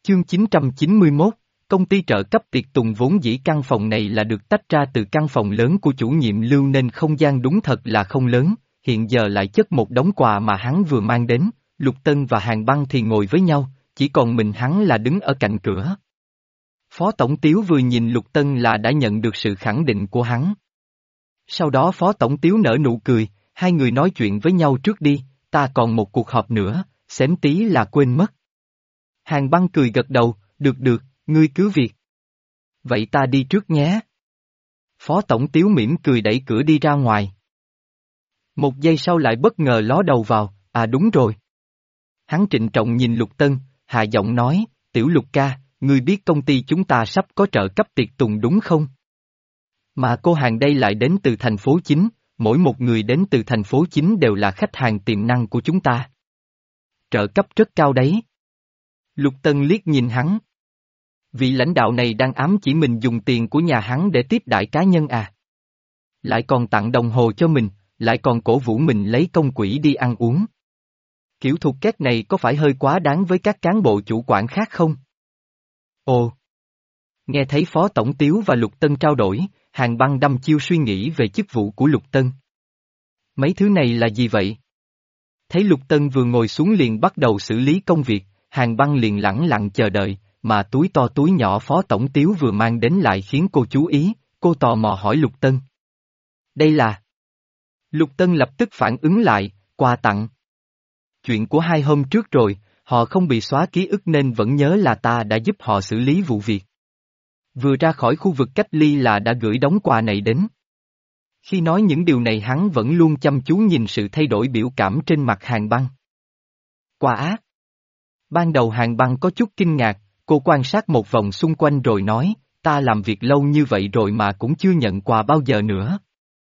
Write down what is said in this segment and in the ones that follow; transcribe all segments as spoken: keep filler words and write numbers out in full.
Chương chín trăm chín mươi mốt, công ty trợ cấp tiệc tùng vốn dĩ căn phòng này là được tách ra từ căn phòng lớn của chủ nhiệm Lưu nên không gian đúng thật là không lớn, hiện giờ lại chất một đống quà mà hắn vừa mang đến, Lục Tân và Hàn Băng thì ngồi với nhau, chỉ còn mình hắn là đứng ở cạnh cửa. Phó Tổng Tiếu vừa nhìn Lục Tân là đã nhận được sự khẳng định của hắn. Sau đó Phó Tổng Tiếu nở nụ cười, hai người nói chuyện với nhau trước đi, ta còn một cuộc họp nữa, xém tí là quên mất. Hàn Băng cười gật đầu, được được, ngươi cứ việc. Vậy ta đi trước nhé. Phó Tổng Tiếu mỉm cười đẩy cửa đi ra ngoài. Một giây sau lại bất ngờ ló đầu vào, à đúng rồi. Hắn trịnh trọng nhìn Lục Tân, hạ giọng nói, Tiểu Lục ca, ngươi biết công ty chúng ta sắp có trợ cấp tiệc tùng đúng không? Mà cô hàng đây lại đến từ thành phố chính, mỗi một người đến từ thành phố chính đều là khách hàng tiềm năng của chúng ta. Trợ cấp rất cao đấy. Lục Tân liếc nhìn hắn. Vị lãnh đạo này đang ám chỉ mình dùng tiền của nhà hắn để tiếp đãi cá nhân à? Lại còn tặng đồng hồ cho mình, lại còn cổ vũ mình lấy công quỹ đi ăn uống. Kiểu thuộc két này có phải hơi quá đáng với các cán bộ chủ quản khác không? Ồ! Nghe thấy Phó Tổng Tiếu và Lục Tân trao đổi, Hàn Băng đăm chiêu suy nghĩ về chức vụ của Lục Tân. Mấy thứ này là gì vậy? Thấy Lục Tân vừa ngồi xuống liền bắt đầu xử lý công việc, Hàn Băng liền lẳng lặng chờ đợi, mà túi to túi nhỏ Phó Tổng Tiếu vừa mang đến lại khiến cô chú ý, cô tò mò hỏi Lục Tân. Đây là... Lục Tân lập tức phản ứng lại, quà tặng. Chuyện của hai hôm trước rồi, họ không bị xóa ký ức nên vẫn nhớ là ta đã giúp họ xử lý vụ việc. Vừa ra khỏi khu vực cách ly là đã gửi đống quà này đến. Khi nói những điều này hắn vẫn luôn chăm chú nhìn sự thay đổi biểu cảm trên mặt Hàn Băng. Quà á! Ban đầu Hàn Băng có chút kinh ngạc, cô quan sát một vòng xung quanh rồi nói, ta làm việc lâu như vậy rồi mà cũng chưa nhận quà bao giờ nữa.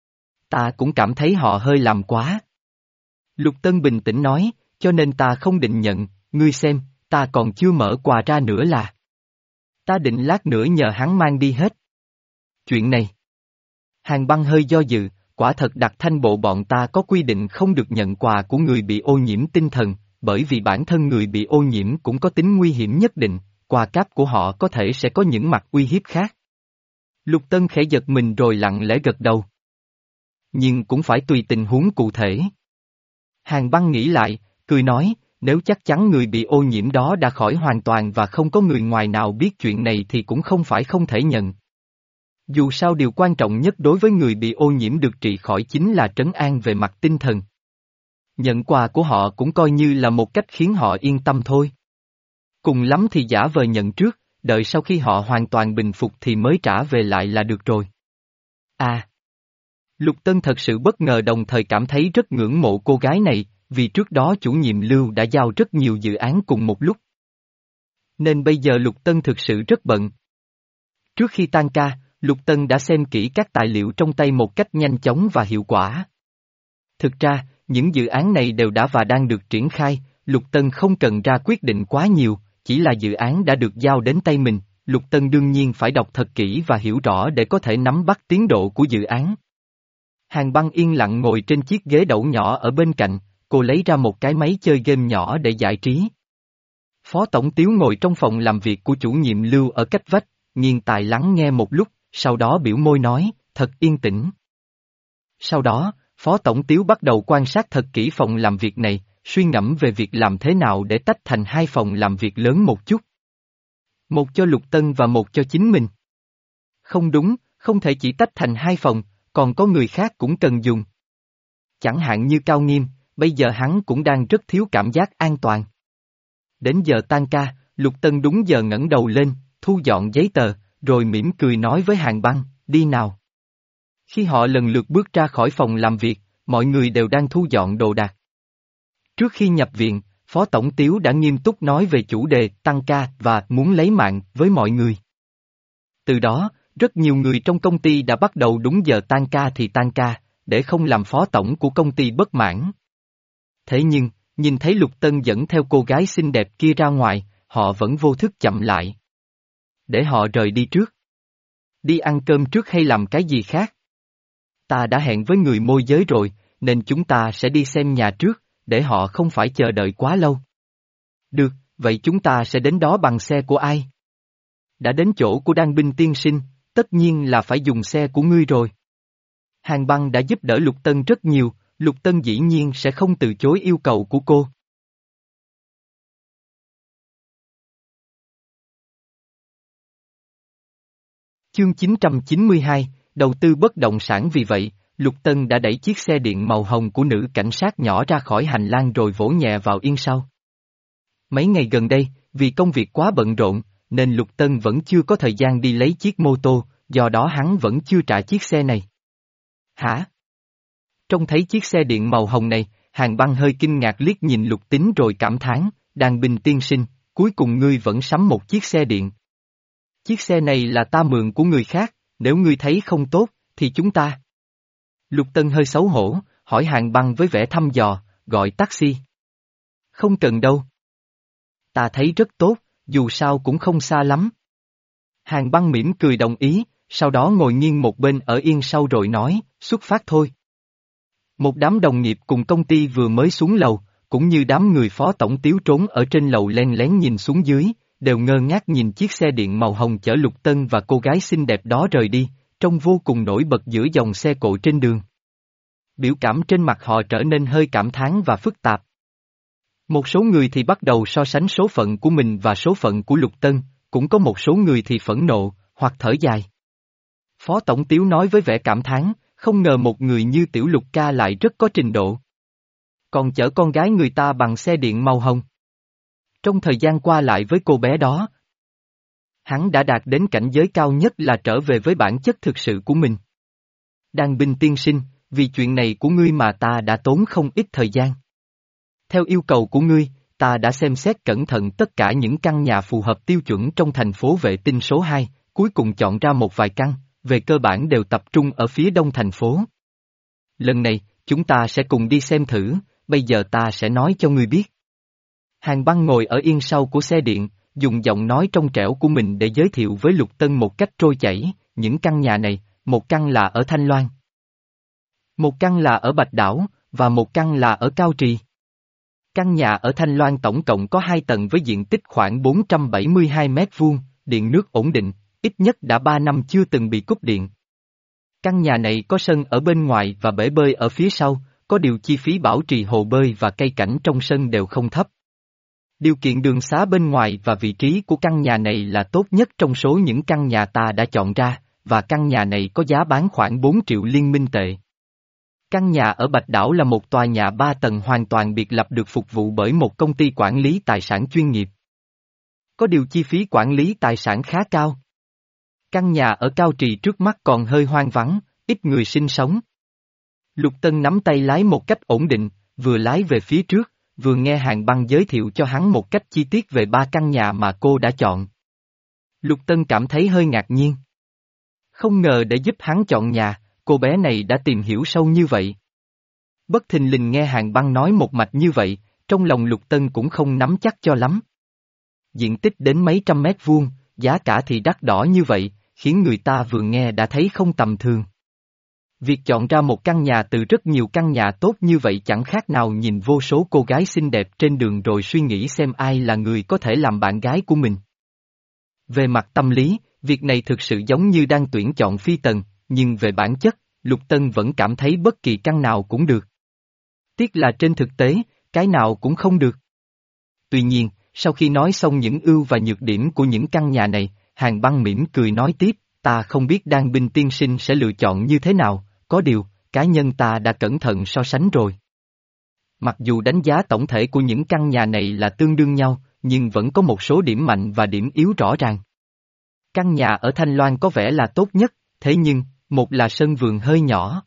Ta cũng cảm thấy họ hơi làm quá. Lục Tân bình tĩnh nói, cho nên ta không định nhận, ngươi xem, ta còn chưa mở quà ra nữa là. Ta định lát nữa nhờ hắn mang đi hết. Chuyện này. Hàn Băng hơi do dự, quả thật đặc thanh bộ bọn ta có quy định không được nhận quà của người bị ô nhiễm tinh thần, bởi vì bản thân người bị ô nhiễm cũng có tính nguy hiểm nhất định, quà cáp của họ có thể sẽ có những mặt uy hiếp khác. Lục Tân khẽ giật mình rồi lặng lẽ gật đầu. Nhưng cũng phải tùy tình huống cụ thể. Hàn Băng nghĩ lại, cười nói, nếu chắc chắn người bị ô nhiễm đó đã khỏi hoàn toàn và không có người ngoài nào biết chuyện này thì cũng không phải không thể nhận. Dù sao điều quan trọng nhất đối với người bị ô nhiễm được trị khỏi chính là trấn an về mặt tinh thần. Nhận quà của họ cũng coi như là một cách khiến họ yên tâm thôi. Cùng lắm thì giả vờ nhận trước, đợi sau khi họ hoàn toàn bình phục thì mới trả về lại là được rồi. À! Lục Tân thật sự bất ngờ đồng thời cảm thấy rất ngưỡng mộ cô gái này, vì trước đó chủ nhiệm Lưu đã giao rất nhiều dự án cùng một lúc. Nên bây giờ Lục Tân thực sự rất bận. Trước khi tan ca, Lục Tân đã xem kỹ các tài liệu trong tay một cách nhanh chóng và hiệu quả. Thực ra, những dự án này đều đã và đang được triển khai, Lục Tân không cần ra quyết định quá nhiều, chỉ là dự án đã được giao đến tay mình, Lục Tân đương nhiên phải đọc thật kỹ và hiểu rõ để có thể nắm bắt tiến độ của dự án. Hàn Băng yên lặng ngồi trên chiếc ghế đẩu nhỏ ở bên cạnh, cô lấy ra một cái máy chơi game nhỏ để giải trí. Phó Tổng Tiếu ngồi trong phòng làm việc của chủ nhiệm Lưu ở cách vách, nghiêng tai lắng nghe một lúc, sau đó biểu môi nói, thật yên tĩnh. Sau đó, Phó Tổng Tiếu bắt đầu quan sát thật kỹ phòng làm việc này, suy ngẫm về việc làm thế nào để tách thành hai phòng làm việc lớn một chút. Một cho Lục Tân và một cho chính mình. Không đúng, không thể chỉ tách thành hai phòng, còn có người khác cũng cần dùng. Chẳng hạn như Cao Nghiêm, bây giờ hắn cũng đang rất thiếu cảm giác an toàn. Đến giờ tan ca, Lục Tân đúng giờ ngẩng đầu lên, thu dọn giấy tờ, rồi mỉm cười nói với Hàn Băng, đi nào. Khi họ lần lượt bước ra khỏi phòng làm việc, mọi người đều đang thu dọn đồ đạc. Trước khi nhập viện, Phó Tổng Tiếu đã nghiêm túc nói về chủ đề tăng ca và muốn lấy mạng với mọi người. Từ đó, rất nhiều người trong công ty đã bắt đầu đúng giờ tan ca thì tan ca, để không làm phó tổng của công ty bất mãn. Thế nhưng, nhìn thấy Lục Tân dẫn theo cô gái xinh đẹp kia ra ngoài, họ vẫn vô thức chậm lại. Để họ rời đi trước. Đi ăn cơm trước hay làm cái gì khác? Ta đã hẹn với người môi giới rồi, nên chúng ta sẽ đi xem nhà trước, để họ không phải chờ đợi quá lâu. Được, vậy chúng ta sẽ đến đó bằng xe của ai? Đã đến chỗ của Đan Binh tiên sinh, tất nhiên là phải dùng xe của ngươi rồi. Hàng Băng đã giúp đỡ Lục Tân rất nhiều, Lục Tân dĩ nhiên sẽ không từ chối yêu cầu của cô. Chương chín trăm chín mươi hai, đầu tư bất động sản. Vì vậy, Lục Tân đã đẩy chiếc xe điện màu hồng của nữ cảnh sát nhỏ ra khỏi hành lang rồi vỗ nhẹ vào yên sau. Mấy ngày gần đây, vì công việc quá bận rộn, nên Lục Tân vẫn chưa có thời gian đi lấy chiếc mô tô, do đó hắn vẫn chưa trả chiếc xe này. Hả? Trông thấy chiếc xe điện màu hồng này, Hàng Băng hơi kinh ngạc liếc nhìn Lục Tính rồi cảm thán, Đan Binh tiên sinh, cuối cùng ngươi vẫn sắm một chiếc xe điện. Chiếc xe này là ta mượn của người khác, nếu ngươi thấy không tốt, thì chúng ta. Lục Tân hơi xấu hổ, hỏi Hàng Băng với vẻ thăm dò, gọi taxi. Không cần đâu. Ta thấy rất tốt, dù sao cũng không xa lắm. Hàng Băng mỉm cười đồng ý, sau đó ngồi nghiêng một bên ở yên sau rồi nói, xuất phát thôi. Một đám đồng nghiệp cùng công ty vừa mới xuống lầu, cũng như đám người phó tổng tiếu trốn ở trên lầu len lén nhìn xuống dưới, đều ngơ ngác nhìn chiếc xe điện màu hồng chở Lục Tân và cô gái xinh đẹp đó rời đi, trông vô cùng nổi bật giữa dòng xe cộ trên đường. Biểu cảm trên mặt họ trở nên hơi cảm thán và phức tạp. Một số người thì bắt đầu so sánh số phận của mình và số phận của Lục Tân, cũng có một số người thì phẫn nộ, hoặc thở dài. Phó Tổng Tiếu nói với vẻ cảm thán, không ngờ một người như Tiểu Lục ca lại rất có trình độ. Còn chở con gái người ta bằng xe điện màu hồng. Trong thời gian qua lại với cô bé đó, hắn đã đạt đến cảnh giới cao nhất là trở về với bản chất thực sự của mình. Đan Binh tiên sinh, vì chuyện này của ngươi mà ta đã tốn không ít thời gian. Theo yêu cầu của ngươi, ta đã xem xét cẩn thận tất cả những căn nhà phù hợp tiêu chuẩn trong thành phố vệ tinh số hai, cuối cùng chọn ra một vài căn, về cơ bản đều tập trung ở phía đông thành phố. Lần này, chúng ta sẽ cùng đi xem thử, bây giờ ta sẽ nói cho ngươi biết. Hàng Băng ngồi ở yên sau của xe điện, dùng giọng nói trong trẻo của mình để giới thiệu với Lục Tân một cách trôi chảy, những căn nhà này, một căn là ở Thanh Loan. Một căn là ở Bạch Đảo, và một căn là ở Cao Trì. Căn nhà ở Thanh Loan tổng cộng có hai tầng với diện tích khoảng bốn trăm bảy mươi hai mét vuông, điện nước ổn định, ít nhất đã ba năm chưa từng bị cúp điện. Căn nhà này có sân ở bên ngoài và bể bơi ở phía sau, có điều chi phí bảo trì hồ bơi và cây cảnh trong sân đều không thấp. Điều kiện đường xá bên ngoài và vị trí của căn nhà này là tốt nhất trong số những căn nhà ta đã chọn ra, và căn nhà này có giá bán khoảng bốn triệu liên minh tệ. Căn nhà ở Bạch Đảo là một tòa nhà ba tầng hoàn toàn biệt lập được phục vụ bởi một công ty quản lý tài sản chuyên nghiệp. Có điều chi phí quản lý tài sản khá cao. Căn nhà ở Cao Trì trước mắt còn hơi hoang vắng, ít người sinh sống. Lục Tân nắm tay lái một cách ổn định, vừa lái về phía trước, vừa nghe Hàng Băng giới thiệu cho hắn một cách chi tiết về ba căn nhà mà cô đã chọn. Lục Tân cảm thấy hơi ngạc nhiên. Không ngờ để giúp hắn chọn nhà, cô bé này đã tìm hiểu sâu như vậy. Bất thình lình nghe Hàng Băng nói một mạch như vậy, trong lòng Lục Tân cũng không nắm chắc cho lắm. Diện tích đến mấy trăm mét vuông, giá cả thì đắt đỏ như vậy, khiến người ta vừa nghe đã thấy không tầm thường. Việc chọn ra một căn nhà từ rất nhiều căn nhà tốt như vậy chẳng khác nào nhìn vô số cô gái xinh đẹp trên đường rồi suy nghĩ xem ai là người có thể làm bạn gái của mình. Về mặt tâm lý, việc này thực sự giống như đang tuyển chọn phi tần, nhưng về bản chất, Lục Tân vẫn cảm thấy bất kỳ căn nào cũng được. Tiếc là trên thực tế, cái nào cũng không được. Tuy nhiên, sau khi nói xong những ưu và nhược điểm của những căn nhà này, Hàng Băng mỉm cười nói tiếp, ta không biết Đan Binh tiên sinh sẽ lựa chọn như thế nào, có điều, cá nhân ta đã cẩn thận so sánh rồi. Mặc dù đánh giá tổng thể của những căn nhà này là tương đương nhau, nhưng vẫn có một số điểm mạnh và điểm yếu rõ ràng. Căn nhà ở Thanh Loan có vẻ là tốt nhất, thế nhưng, một là sân vườn hơi nhỏ.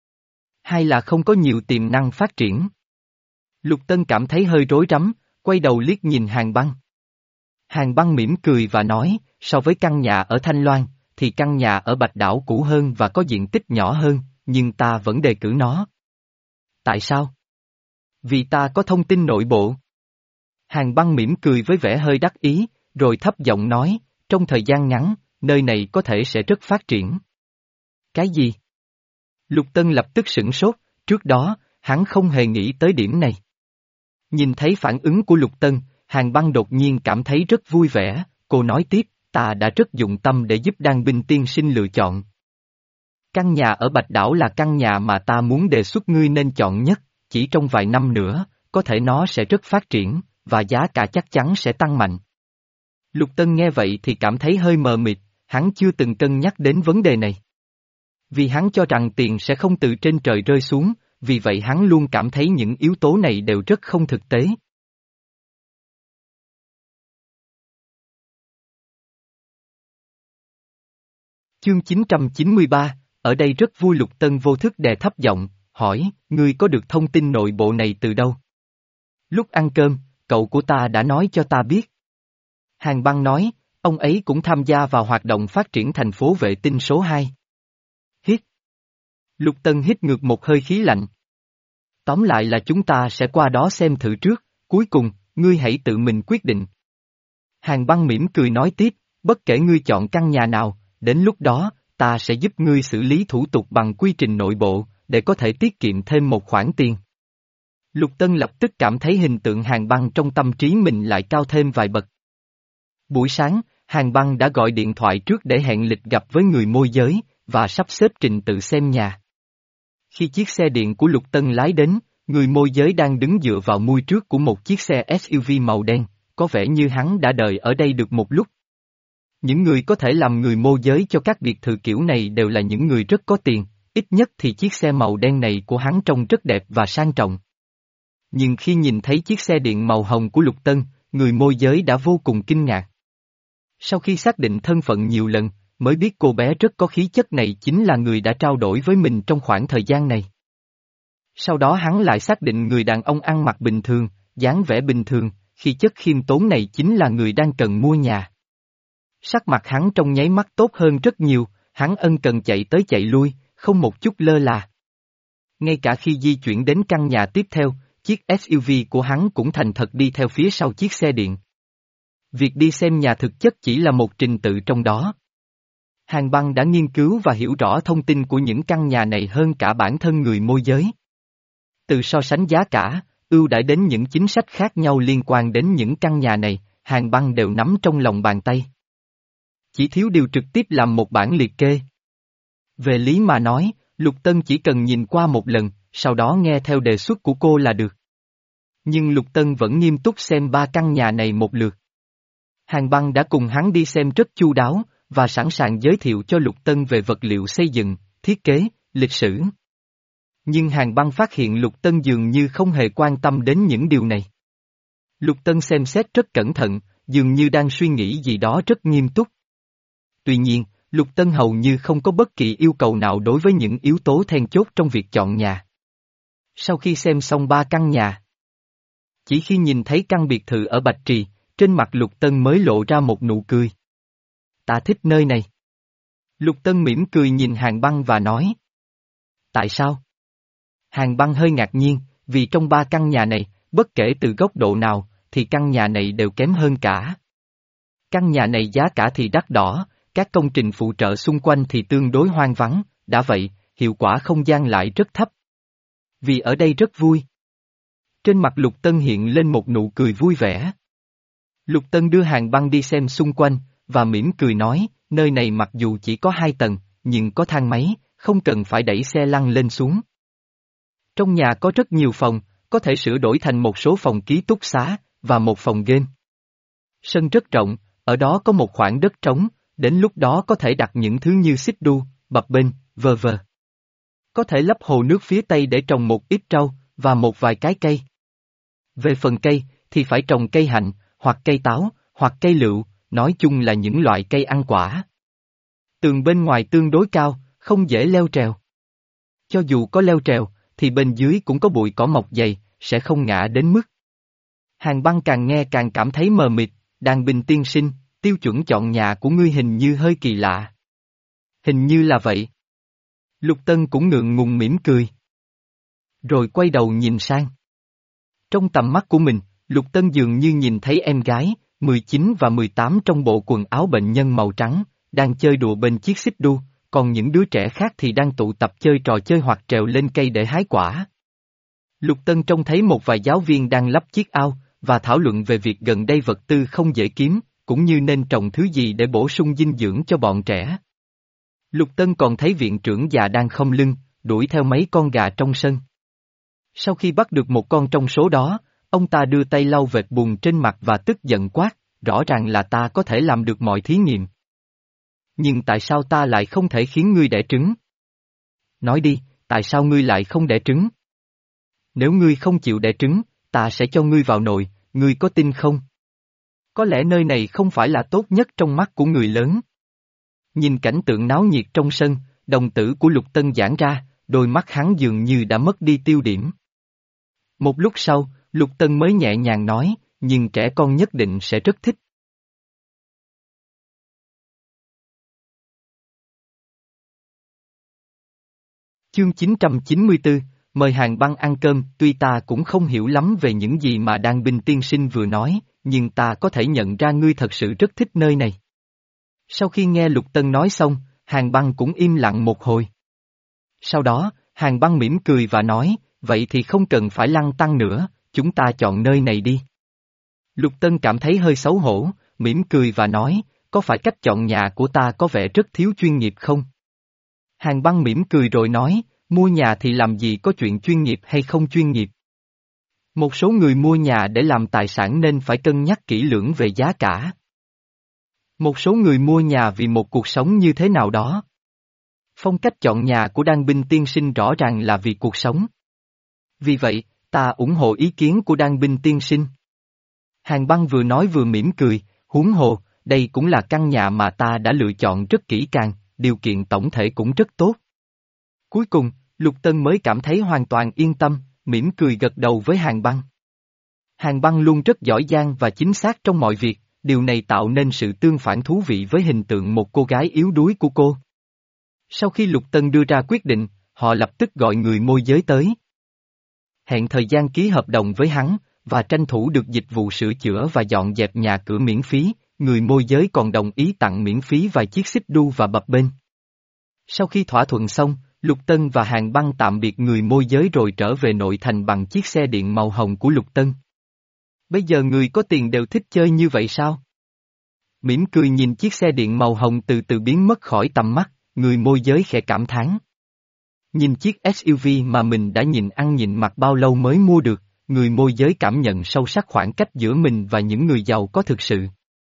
Hai là không có nhiều tiềm năng phát triển. Lục Tân cảm thấy hơi rối rắm, quay đầu liếc nhìn Hàng Băng. Hàng Băng mỉm cười và nói, so với căn nhà ở Thanh Loan, thì căn nhà ở Bạch Đảo cũ hơn và có diện tích nhỏ hơn, nhưng ta vẫn đề cử nó. Tại sao? Vì ta có thông tin nội bộ. Hàng Băng mỉm cười với vẻ hơi đắc ý, rồi thấp giọng nói, trong thời gian ngắn, nơi này có thể sẽ rất phát triển. Cái gì? Lục Tân lập tức sửng sốt, trước đó, hắn không hề nghĩ tới điểm này. Nhìn thấy phản ứng của Lục Tân, Hàng Băng đột nhiên cảm thấy rất vui vẻ, cô nói tiếp, ta đã rất dụng tâm để giúp Đan Binh tiên sinh lựa chọn. Căn nhà ở Bạch Đảo là căn nhà mà ta muốn đề xuất ngươi nên chọn nhất, chỉ trong vài năm nữa, có thể nó sẽ rất phát triển, và giá cả chắc chắn sẽ tăng mạnh. Lục Tân nghe vậy thì cảm thấy hơi mờ mịt, hắn chưa từng cân nhắc đến vấn đề này. Vì hắn cho rằng tiền sẽ không từ trên trời rơi xuống, vì vậy hắn luôn cảm thấy những yếu tố này đều rất không thực tế. Chương chín trăm chín mươi ba, ở đây rất vui. Lục Tân vô thức đè thấp giọng, hỏi, ngươi có được thông tin nội bộ này từ đâu? Lúc ăn cơm, cậu của ta đã nói cho ta biết. Hàng Băng nói, ông ấy cũng tham gia vào hoạt động phát triển thành phố vệ tinh số hai. Hít. Lục Tân hít ngược một hơi khí lạnh. Tóm lại là chúng ta sẽ qua đó xem thử trước, cuối cùng, ngươi hãy tự mình quyết định. Hàng Băng mỉm cười nói tiếp, bất kể ngươi chọn căn nhà nào, đến lúc đó, ta sẽ giúp ngươi xử lý thủ tục bằng quy trình nội bộ, để có thể tiết kiệm thêm một khoản tiền. Lục Tân lập tức cảm thấy hình tượng Hàng Băng trong tâm trí mình lại cao thêm vài bậc. Buổi sáng, Hàng Băng đã gọi điện thoại trước để hẹn lịch gặp với người môi giới, và sắp xếp trình tự xem nhà. Khi chiếc xe điện của Lục Tân lái đến, người môi giới đang đứng dựa vào mui trước của một chiếc xe ét u vê màu đen, có vẻ như hắn đã đợi ở đây được một lúc. Những người có thể làm người môi giới cho các biệt thự kiểu này đều là những người rất có tiền, ít nhất thì chiếc xe màu đen này của hắn trông rất đẹp và sang trọng. Nhưng khi nhìn thấy chiếc xe điện màu hồng của Lục Tân, người môi giới đã vô cùng kinh ngạc. Sau khi xác định thân phận nhiều lần, mới biết cô bé rất có khí chất này chính là người đã trao đổi với mình trong khoảng thời gian này. Sau đó hắn lại xác định người đàn ông ăn mặc bình thường, dáng vẻ bình thường, khí chất khiêm tốn này chính là người đang cần mua nhà. Sắc mặt hắn trong nháy mắt tốt hơn rất nhiều, hắn ân cần chạy tới chạy lui, không một chút lơ là. Ngay cả khi di chuyển đến căn nhà tiếp theo, chiếc ét u vê của hắn cũng thành thật đi theo phía sau chiếc xe điện. Việc đi xem nhà thực chất chỉ là một trình tự trong đó. Hàng Băng đã nghiên cứu và hiểu rõ thông tin của những căn nhà này hơn cả bản thân người môi giới. Từ so sánh giá cả, ưu đãi đến những chính sách khác nhau liên quan đến những căn nhà này, Hàng Băng đều nắm trong lòng bàn tay. Chỉ thiếu điều trực tiếp làm một bản liệt kê. Về lý mà nói, Lục Tân chỉ cần nhìn qua một lần, sau đó nghe theo đề xuất của cô là được. Nhưng Lục Tân vẫn nghiêm túc xem ba căn nhà này một lượt. Hàng Băng đã cùng hắn đi xem rất chu đáo, và sẵn sàng giới thiệu cho Lục Tân về vật liệu xây dựng, thiết kế, lịch sử. Nhưng Hàng Băng phát hiện Lục Tân dường như không hề quan tâm đến những điều này. Lục Tân xem xét rất cẩn thận, dường như đang suy nghĩ gì đó rất nghiêm túc. Tuy nhiên, Lục Tân hầu như không có bất kỳ yêu cầu nào đối với những yếu tố then chốt trong việc chọn nhà. Sau khi xem xong ba căn nhà, chỉ khi nhìn thấy căn biệt thự ở Bạch Trì, trên mặt Lục Tân mới lộ ra một nụ cười. Ta thích nơi này. Lục Tân mỉm cười nhìn Hàng Băng và nói. Tại sao? Hàng Băng hơi ngạc nhiên, vì trong ba căn nhà này, bất kể từ góc độ nào, thì căn nhà này đều kém hơn cả. Căn nhà này giá cả thì đắt đỏ, các công trình phụ trợ xung quanh thì tương đối hoang vắng, đã vậy, hiệu quả không gian lại rất thấp. Vì ở đây rất vui. Trên mặt Lục Tân hiện lên một nụ cười vui vẻ. Lục Tân đưa Hàng Băng đi xem xung quanh, và mỉm cười nói, nơi này mặc dù chỉ có hai tầng, nhưng có thang máy, không cần phải đẩy xe lăn lên xuống. Trong nhà có rất nhiều phòng, có thể sửa đổi thành một số phòng ký túc xá, và một phòng game. Sân rất rộng, ở đó có một khoảng đất trống, đến lúc đó có thể đặt những thứ như xích đu, bập bênh, vờ vờ. Có thể lấp hồ nước phía tây để trồng một ít rau, và một vài cái cây. Về phần cây, thì phải trồng cây hạnh, hoặc cây táo, hoặc cây lựu, nói chung là những loại cây ăn quả. Tường bên ngoài tương đối cao, không dễ leo trèo. Cho dù có leo trèo, thì bên dưới cũng có bụi cỏ mọc dày, sẽ không ngã đến mức. Hàng Băng càng nghe càng cảm thấy mờ mịt, Đan Bình tiên sinh, tiêu chuẩn chọn nhà của ngươi hình như hơi kỳ lạ. Hình như là vậy. Lục Tân cũng ngượng ngùng mỉm cười. Rồi quay đầu nhìn sang. Trong tầm mắt của mình, Lục Tân dường như nhìn thấy em gái, mười chín và mười tám trong bộ quần áo bệnh nhân màu trắng, đang chơi đùa bên chiếc xích đu, còn những đứa trẻ khác thì đang tụ tập chơi trò chơi hoặc trèo lên cây để hái quả. Lục Tân trông thấy một vài giáo viên đang lắp chiếc ao, và thảo luận về việc gần đây vật tư không dễ kiếm, cũng như nên trồng thứ gì để bổ sung dinh dưỡng cho bọn trẻ. Lục Tân còn thấy viện trưởng già đang khom lưng, đuổi theo mấy con gà trong sân. Sau khi bắt được một con trong số đó, ông ta đưa tay lau vệt bùn trên mặt và tức giận quát, rõ ràng là ta có thể làm được mọi thí nghiệm. Nhưng tại sao ta lại không thể khiến ngươi đẻ trứng? Nói đi, tại sao ngươi lại không đẻ trứng? Nếu ngươi không chịu đẻ trứng, ta sẽ cho ngươi vào nồi, ngươi có tin không? Có lẽ nơi này không phải là tốt nhất trong mắt của người lớn. Nhìn cảnh tượng náo nhiệt trong sân, đồng tử của Lục Tân giãn ra, đôi mắt hắn dường như đã mất đi tiêu điểm. Một lúc sau, Lục Tân mới nhẹ nhàng nói, nhưng trẻ con nhất định sẽ rất thích. Chương chín trăm chín mươi tư, mời Hàn Băng ăn cơm, tuy ta cũng không hiểu lắm về những gì mà Đan Binh tiên sinh vừa nói, nhưng ta có thể nhận ra ngươi thật sự rất thích nơi này. Sau khi nghe Lục Tân nói xong, Hàn Băng cũng im lặng một hồi. Sau đó, Hàn Băng mỉm cười và nói, vậy thì không cần phải lăn tăn nữa, chúng ta chọn nơi này đi. Lục Tân cảm thấy hơi xấu hổ, mỉm cười và nói, có phải cách chọn nhà của ta có vẻ rất thiếu chuyên nghiệp không? Hàn Băng mỉm cười rồi nói, mua nhà thì làm gì có chuyện chuyên nghiệp hay không chuyên nghiệp. Một số người mua nhà để làm tài sản nên phải cân nhắc kỹ lưỡng về giá cả. Một số người mua nhà vì một cuộc sống như thế nào đó. Phong cách chọn nhà của Đan Binh tiên sinh rõ ràng là vì cuộc sống. Vì vậy, ta ủng hộ ý kiến của Đan Binh tiên sinh. Hàn Băng vừa nói vừa mỉm cười, huống hồ, đây cũng là căn nhà mà ta đã lựa chọn rất kỹ càng, điều kiện tổng thể cũng rất tốt. Cuối cùng, Lục Tân mới cảm thấy hoàn toàn yên tâm, mỉm cười gật đầu với Hàn Băng. Hàn Băng luôn rất giỏi giang và chính xác trong mọi việc, điều này tạo nên sự tương phản thú vị với hình tượng một cô gái yếu đuối của cô. Sau khi Lục Tân đưa ra quyết định, họ lập tức gọi người môi giới tới. Hẹn thời gian ký hợp đồng với hắn, và tranh thủ được dịch vụ sửa chữa và dọn dẹp nhà cửa miễn phí, người môi giới còn đồng ý tặng miễn phí vài chiếc xích đu và bập bênh. Sau khi thỏa thuận xong, Lục Tân và Hàn Băng tạm biệt người môi giới rồi trở về nội thành bằng chiếc xe điện màu hồng của Lục Tân. Bây giờ người có tiền đều thích chơi như vậy sao? Mỉm cười nhìn chiếc xe điện màu hồng từ từ biến mất khỏi tầm mắt, người môi giới khẽ cảm thán. Nhìn chiếc ét u vê mà mình đã nhìn ăn nhìn mặc bao lâu mới mua được, người môi giới cảm nhận sâu sắc khoảng cách giữa mình và những người giàu có thực sự.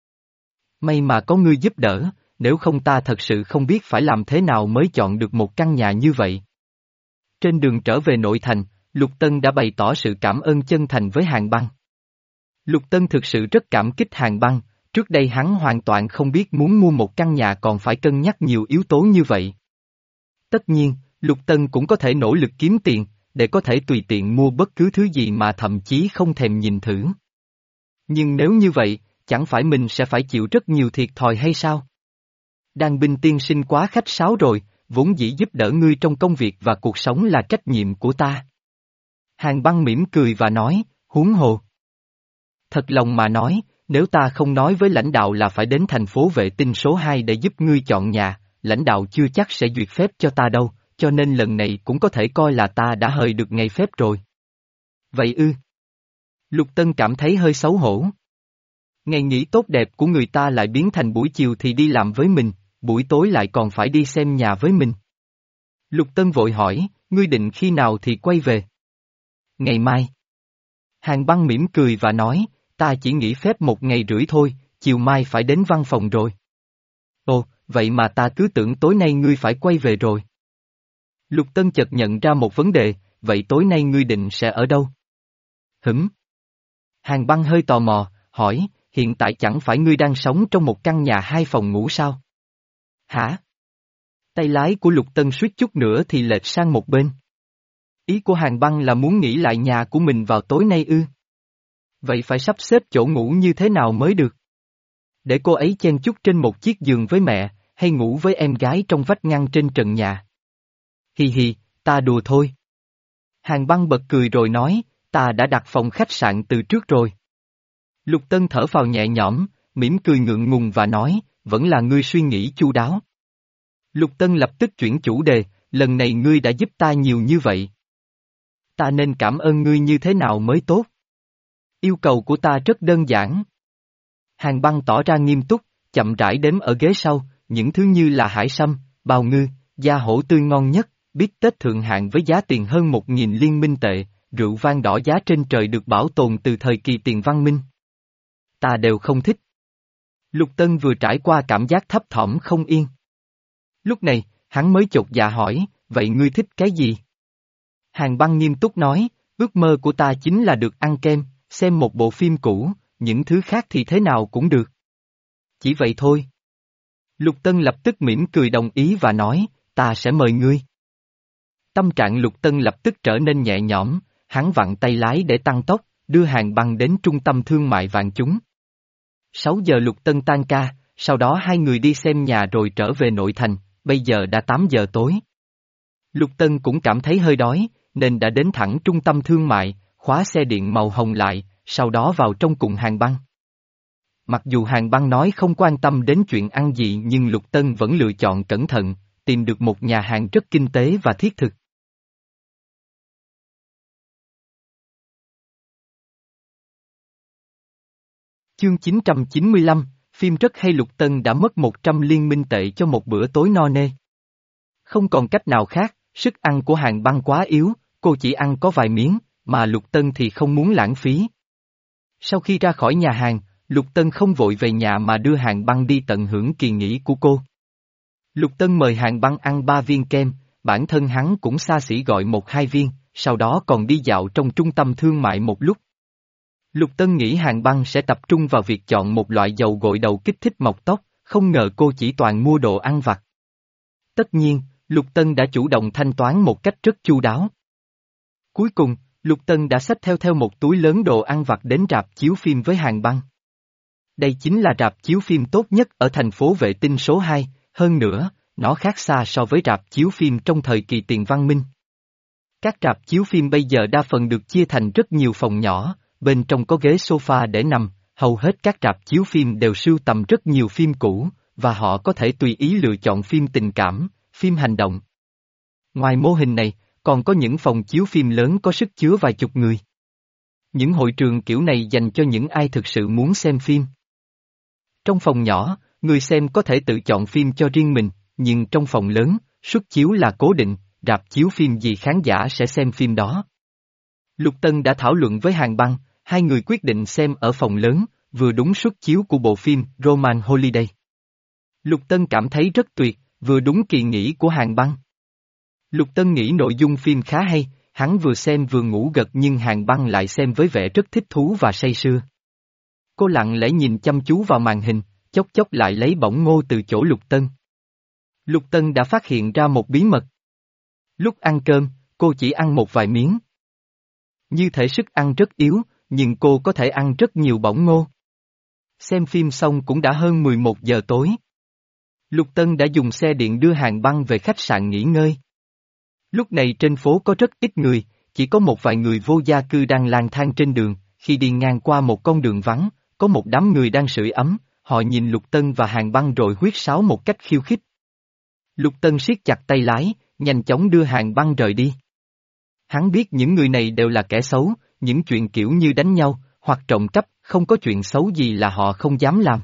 May mà có ngươi giúp đỡ, nếu không ta thật sự không biết phải làm thế nào mới chọn được một căn nhà như vậy. Trên đường trở về nội thành, Lục Tân đã bày tỏ sự cảm ơn chân thành với Hàn Băng. Lục Tân thực sự rất cảm kích Hàn Băng, trước đây hắn hoàn toàn không biết muốn mua một căn nhà còn phải cân nhắc nhiều yếu tố như vậy. Tất nhiên, Lục Tân cũng có thể nỗ lực kiếm tiền, để có thể tùy tiện mua bất cứ thứ gì mà thậm chí không thèm nhìn thử. Nhưng nếu như vậy, chẳng phải mình sẽ phải chịu rất nhiều thiệt thòi hay sao? Đan Binh tiên sinh quá khách sáo rồi, vốn dĩ giúp đỡ ngươi trong công việc và cuộc sống là trách nhiệm của ta. Hàn Băng mỉm cười và nói, huống hồ. Thật lòng mà nói, nếu ta không nói với lãnh đạo là phải đến thành phố vệ tinh số hai để giúp ngươi chọn nhà, lãnh đạo chưa chắc sẽ duyệt phép cho ta đâu, cho nên lần này cũng có thể coi là ta đã hời được ngày phép rồi. Vậy ư? Lục Tân cảm thấy hơi xấu hổ. Ngày nghỉ tốt đẹp của người ta lại biến thành buổi chiều thì đi làm với mình, buổi tối lại còn phải đi xem nhà với mình. Lục Tân vội hỏi, ngươi định khi nào thì quay về? Ngày mai. Hàn Băng mỉm cười và nói, ta chỉ nghỉ phép một ngày rưỡi thôi, chiều mai phải đến văn phòng rồi. Ồ, vậy mà ta cứ tưởng tối nay ngươi phải quay về rồi. Lục Tân chợt nhận ra một vấn đề, vậy tối nay ngươi định sẽ ở đâu? Hửm? Hàn Băng hơi tò mò, hỏi, hiện tại chẳng phải ngươi đang sống trong một căn nhà hai phòng ngủ sao? Hả? Tay lái của Lục Tân suýt chút nữa thì lệch sang một bên. Ý của Hàn Băng là muốn nghỉ lại nhà của mình vào tối nay ư? Vậy phải sắp xếp chỗ ngủ như thế nào mới được? Để cô ấy chen chúc trên một chiếc giường với mẹ, hay ngủ với em gái trong vách ngăn trên trần nhà? Hi hi, ta đùa thôi. Hàn Băng bật cười rồi nói, ta đã đặt phòng khách sạn từ trước rồi. Lục Tân thở phào nhẹ nhõm, mỉm cười ngượng ngùng và nói, vẫn là ngươi suy nghĩ chu đáo. Lục Tân lập tức chuyển chủ đề, lần này ngươi đã giúp ta nhiều như vậy. Ta nên cảm ơn ngươi như thế nào mới tốt? Yêu cầu của ta rất đơn giản. Hàng băng tỏ ra nghiêm túc, chậm rãi đếm ở ghế sau, những thứ như là hải sâm, bào ngư, da hổ tươi ngon nhất, bít tết thượng hạng với giá tiền hơn một nghìn liên minh tệ, rượu vang đỏ giá trên trời được bảo tồn từ thời kỳ tiền văn minh. Ta đều không thích. Lục Tân vừa trải qua cảm giác thấp thỏm không yên. Lúc này, hắn mới chột dạ hỏi, vậy ngươi thích cái gì? Hàng băng nghiêm túc nói, ước mơ của ta chính là được ăn kem, xem một bộ phim cũ, những thứ khác thì thế nào cũng được. Chỉ vậy thôi. Lục Tân lập tức mỉm cười đồng ý và nói, ta sẽ mời ngươi. Tâm trạng Lục Tân lập tức trở nên nhẹ nhõm, hắn vặn tay lái để tăng tốc, đưa Hàng băng đến trung tâm thương mại vạn chúng. sáu giờ Lục Tân tan ca, sau đó hai người đi xem nhà rồi trở về nội thành, bây giờ đã tám giờ tối. Lục Tân cũng cảm thấy hơi đói, nên đã đến thẳng trung tâm thương mại, khóa xe điện màu hồng lại, sau đó vào trong cùng Hàng băng. Mặc dù Hàng băng nói không quan tâm đến chuyện ăn gì nhưng Lục Tân vẫn lựa chọn cẩn thận, tìm được một nhà hàng rất kinh tế và thiết thực. Chương chín trăm chín mươi lăm, phim rất hay. Lục Tân đã mất một trăm liên minh tệ cho một bữa tối no nê. Không còn cách nào khác, sức ăn của Hàng băng quá yếu, cô chỉ ăn có vài miếng, mà Lục Tân thì không muốn lãng phí. Sau khi ra khỏi nhà hàng, Lục Tân không vội về nhà mà đưa Hàng băng đi tận hưởng kỳ nghỉ của cô. Lục Tân mời Hàng băng ăn ba viên kem, bản thân hắn cũng xa xỉ gọi một hai viên, sau đó còn đi dạo trong trung tâm thương mại một lúc. Lục Tân nghĩ Hàng băng sẽ tập trung vào việc chọn một loại dầu gội đầu kích thích mọc tóc, không ngờ cô chỉ toàn mua đồ ăn vặt. Tất nhiên, Lục Tân đã chủ động thanh toán một cách rất chu đáo. Cuối cùng, Lục Tân đã xách theo theo một túi lớn đồ ăn vặt đến rạp chiếu phim với Hàng băng. Đây chính là rạp chiếu phim tốt nhất ở thành phố Vệ Tinh số hai, hơn nữa, nó khác xa so với rạp chiếu phim trong thời kỳ tiền văn minh. Các rạp chiếu phim bây giờ đa phần được chia thành rất nhiều phòng nhỏ, bên trong có ghế sofa để nằm, hầu hết các rạp chiếu phim đều sưu tầm rất nhiều phim cũ, và họ có thể tùy ý lựa chọn phim tình cảm, phim hành động. Ngoài mô hình này, còn có những phòng chiếu phim lớn có sức chứa vài chục người. Những hội trường kiểu này dành cho những ai thực sự muốn xem phim. Trong phòng nhỏ, người xem có thể tự chọn phim cho riêng mình, nhưng trong phòng lớn, suất chiếu là cố định, rạp chiếu phim gì khán giả sẽ xem phim đó. Lục Tân đã thảo luận với Hàng băng, hai người quyết định xem ở phòng lớn, vừa đúng suất chiếu của bộ phim Roman Holiday. Lục Tân cảm thấy rất tuyệt, vừa đúng kỳ nghỉ của Hàng băng. Lục Tân nghĩ nội dung phim khá hay, hắn vừa xem vừa ngủ gật nhưng Hàng băng lại xem với vẻ rất thích thú và say sưa. Cô lặng lẽ nhìn chăm chú vào màn hình, chốc chốc lại lấy bỏng ngô từ chỗ Lục Tân. Lục Tân đã phát hiện ra một bí mật. Lúc ăn cơm, cô chỉ ăn một vài miếng. Như thể sức ăn rất yếu, nhưng cô có thể ăn rất nhiều bỏng ngô. Xem phim xong cũng đã hơn mười một giờ tối. Lục Tân đã dùng xe điện đưa Hàng băng về khách sạn nghỉ ngơi. Lúc này trên phố có rất ít người, chỉ có một vài người vô gia cư đang lang thang trên đường, khi đi ngang qua một con đường vắng, có một đám người đang sưởi ấm, họ nhìn Lục Tân và Hàng băng rồi huýt sáo một cách khiêu khích. Lục Tân siết chặt tay lái, nhanh chóng đưa Hàng băng rời đi. Hắn biết những người này đều là kẻ xấu, những chuyện kiểu như đánh nhau, hoặc trộm cắp, không có chuyện xấu gì là họ không dám làm.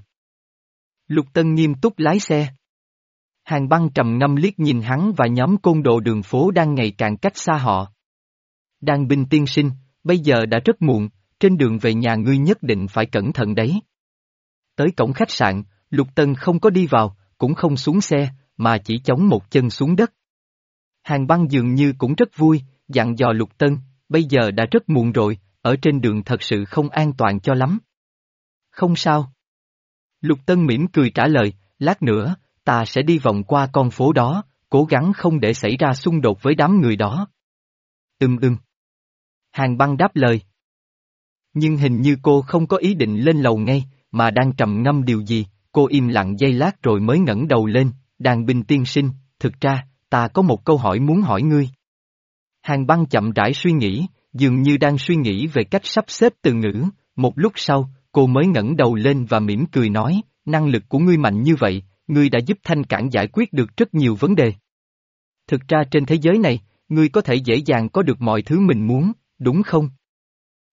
Lục Tân nghiêm túc lái xe. Hàng băng trầm ngâm liếc nhìn hắn và nhóm côn đồ đường phố đang ngày càng cách xa họ. Đan binh tiên sinh, bây giờ đã rất muộn, trên đường về nhà ngươi nhất định phải cẩn thận đấy. Tới cổng khách sạn, Lục Tân không có đi vào, cũng không xuống xe, mà chỉ chống một chân xuống đất. Hàng băng dường như cũng rất vui, dặn dò Lục Tân, bây giờ đã rất muộn rồi, ở trên đường thật sự không an toàn cho lắm. Không sao. Lục Tân mỉm cười trả lời, lát nữa, ta sẽ đi vòng qua con phố đó, cố gắng không để xảy ra xung đột với đám người đó. Ừm ừm. Hàng băng đáp lời. Nhưng hình như cô không có ý định lên lầu ngay, mà đang trầm ngâm điều gì, cô im lặng giây lát rồi mới ngẩng đầu lên, Đàn binh tiên sinh, thực ra, ta có một câu hỏi muốn hỏi ngươi. Hàng băng chậm rãi suy nghĩ, dường như đang suy nghĩ về cách sắp xếp từ ngữ, một lúc sau, cô mới ngẩng đầu lên và mỉm cười nói, năng lực của ngươi mạnh như vậy, ngươi đã giúp Thanh Cảng giải quyết được rất nhiều vấn đề. Thực ra trên thế giới này, ngươi có thể dễ dàng có được mọi thứ mình muốn, đúng không?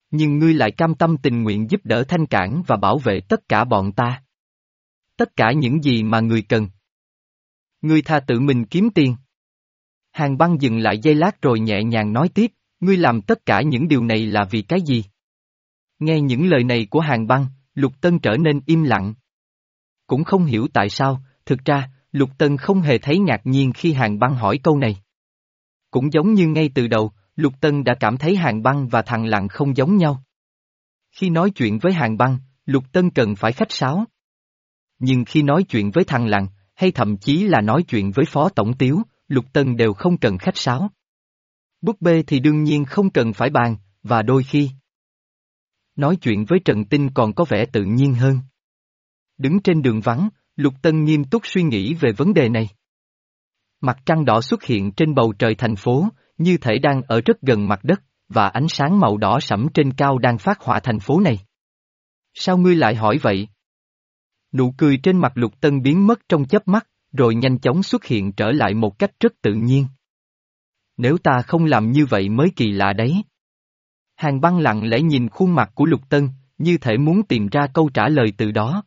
Nhưng ngươi lại cam tâm tình nguyện giúp đỡ Thanh Cảng và bảo vệ tất cả bọn ta. Tất cả những gì mà ngươi cần. Ngươi tha tự mình kiếm tiền. Hàng Băng dừng lại giây lát rồi nhẹ nhàng nói tiếp, ngươi làm tất cả những điều này là vì cái gì? Nghe những lời này của Hàng Băng, Lục Tân trở nên im lặng. Cũng không hiểu tại sao, thực ra, Lục Tân không hề thấy ngạc nhiên khi Hàng Băng hỏi câu này. Cũng giống như ngay từ đầu, Lục Tân đã cảm thấy Hàng Băng và thằng Lặng không giống nhau. Khi nói chuyện với Hàng Băng, Lục Tân cần phải khách sáo. Nhưng khi nói chuyện với thằng Lặng, hay thậm chí là nói chuyện với Phó Tổng Tiếu, Lục Tân đều không cần khách sáo. Búp bê thì đương nhiên không cần phải bàn, và đôi khi nói chuyện với Trần Tinh còn có vẻ tự nhiên hơn. Đứng trên đường vắng, Lục Tân nghiêm túc suy nghĩ về vấn đề này. Mặt trăng đỏ xuất hiện trên bầu trời thành phố, như thể đang ở rất gần mặt đất, và ánh sáng màu đỏ sẫm trên cao đang phát họa thành phố này. Sao ngươi lại hỏi vậy? Nụ cười trên mặt Lục Tân biến mất trong chớp mắt, rồi nhanh chóng xuất hiện trở lại một cách rất tự nhiên. Nếu ta không làm như vậy mới kỳ lạ đấy. Hàng Băng lặng lẽ nhìn khuôn mặt của Lục Tân, như thể muốn tìm ra câu trả lời từ đó.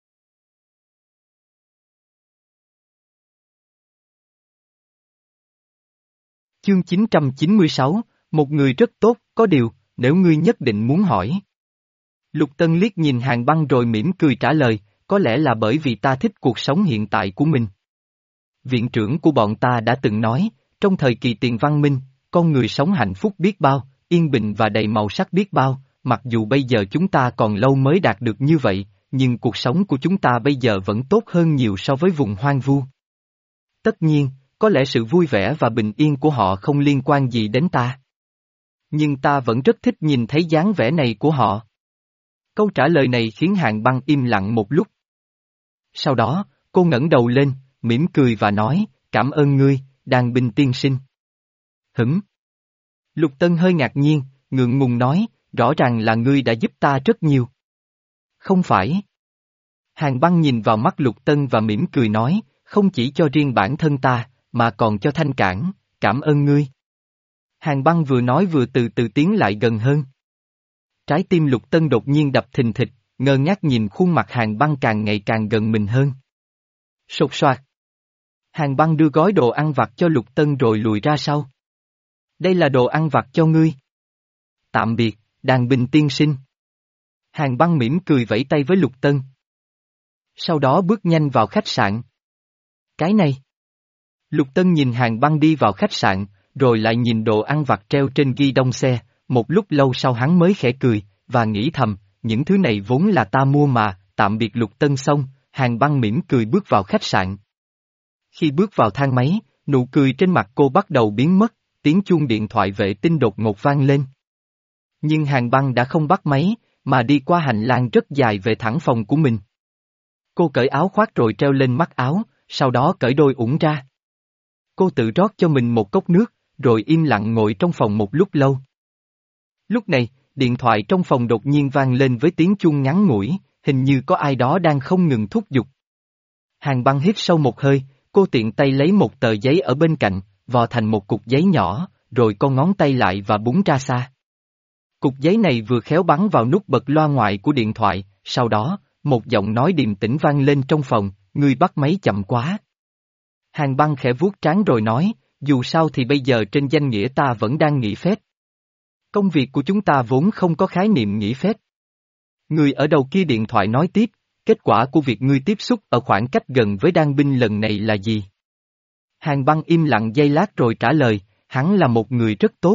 Chương chín trăm chín mươi sáu, một người rất tốt, có điều, nếu ngươi nhất định muốn hỏi. Lục Tân liếc nhìn Hàng Băng rồi mỉm cười trả lời, có lẽ là bởi vì ta thích cuộc sống hiện tại của mình. Viện trưởng của bọn ta đã từng nói, trong thời kỳ tiền văn minh, con người sống hạnh phúc biết bao, yên bình và đầy màu sắc biết bao, mặc dù bây giờ chúng ta còn lâu mới đạt được như vậy, nhưng cuộc sống của chúng ta bây giờ vẫn tốt hơn nhiều so với vùng hoang vu. Tất nhiên, có lẽ sự vui vẻ và bình yên của họ không liên quan gì đến ta. Nhưng ta vẫn rất thích nhìn thấy dáng vẻ này của họ. Câu trả lời này khiến Hàng Băng im lặng một lúc. Sau đó, cô ngẩng đầu lên, mỉm cười và nói, cảm ơn ngươi, Đan Binh tiên sinh. Hửm? Lục Tân hơi ngạc nhiên, ngượng ngùng nói, rõ ràng là ngươi đã giúp ta rất nhiều. Không phải. Hàng Băng nhìn vào mắt Lục Tân và mỉm cười nói, không chỉ cho riêng bản thân ta, mà còn cho Thanh Cảng, cảm ơn ngươi. Hàng Băng vừa nói vừa từ từ tiến lại gần hơn. Trái tim Lục Tân đột nhiên đập thình thịch, ngơ ngác nhìn khuôn mặt Hàng Băng càng ngày càng gần mình hơn. Sột soạt. Hàng Băng đưa gói đồ ăn vặt cho Lục Tân rồi lùi ra sau. Đây là đồ ăn vặt cho ngươi. Tạm biệt, Đan Binh tiên sinh. Hàng Băng mỉm cười vẫy tay với Lục Tân. Sau đó bước nhanh vào khách sạn. Cái này. Lục Tân nhìn Hàng Băng đi vào khách sạn, rồi lại nhìn đồ ăn vặt treo trên ghi đông xe, một lúc lâu sau hắn mới khẽ cười, và nghĩ thầm, những thứ này vốn là ta mua mà, tạm biệt Lục Tân xong, Hàng Băng mỉm cười bước vào khách sạn. Khi bước vào thang máy, nụ cười trên mặt cô bắt đầu biến mất, tiếng chuông điện thoại vệ tinh đột ngột vang lên. Nhưng Hàng Băng đã không bắt máy, mà đi qua hành lang rất dài về thẳng phòng của mình. Cô cởi áo khoác rồi treo lên mắt áo, sau đó cởi đôi ủng ra. Cô tự rót cho mình một cốc nước, rồi im lặng ngồi trong phòng một lúc lâu. Lúc này, điện thoại trong phòng đột nhiên vang lên với tiếng chuông ngắn ngủi, hình như có ai đó đang không ngừng thúc giục. Hàng Băng hít sâu một hơi, cô tiện tay lấy một tờ giấy ở bên cạnh, vò thành một cục giấy nhỏ, rồi con ngón tay lại và búng ra xa. Cục giấy này vừa khéo bắn vào nút bật loa ngoại của điện thoại, sau đó, một giọng nói điềm tĩnh vang lên trong phòng, ngươi bắt máy chậm quá. Hàng Băng khẽ vuốt trán rồi nói, dù sao thì bây giờ trên danh nghĩa ta vẫn đang nghỉ phép. Công việc của chúng ta vốn không có khái niệm nghỉ phép. Người ở đầu kia điện thoại nói tiếp, kết quả của việc ngươi tiếp xúc ở khoảng cách gần với Đan Binh lần này là gì? Hàng Băng im lặng giây lát rồi trả lời, hắn là một người rất tốt.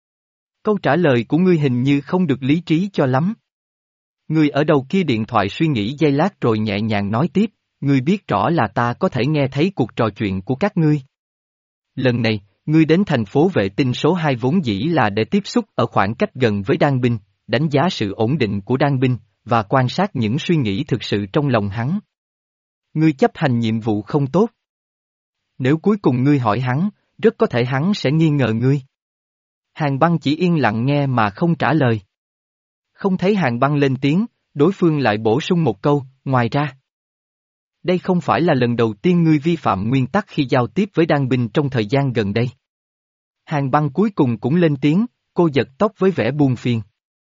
Câu trả lời của ngươi hình như không được lý trí cho lắm. Người ở đầu kia điện thoại suy nghĩ giây lát rồi nhẹ nhàng nói tiếp, ngươi biết rõ là ta có thể nghe thấy cuộc trò chuyện của các ngươi. Lần này, ngươi đến thành phố vệ tinh số hai vốn dĩ là để tiếp xúc ở khoảng cách gần với Đan Binh, đánh giá sự ổn định của Đan Binh, và quan sát những suy nghĩ thực sự trong lòng hắn. Ngươi chấp hành nhiệm vụ không tốt. Nếu cuối cùng ngươi hỏi hắn, rất có thể hắn sẽ nghi ngờ ngươi. Hàng Băng chỉ yên lặng nghe mà không trả lời. Không thấy Hàng Băng lên tiếng, đối phương lại bổ sung một câu, ngoài ra. Đây không phải là lần đầu tiên ngươi vi phạm nguyên tắc khi giao tiếp với Đan Binh trong thời gian gần đây. Hàng Băng cuối cùng cũng lên tiếng, cô giật tóc với vẻ buồn phiền.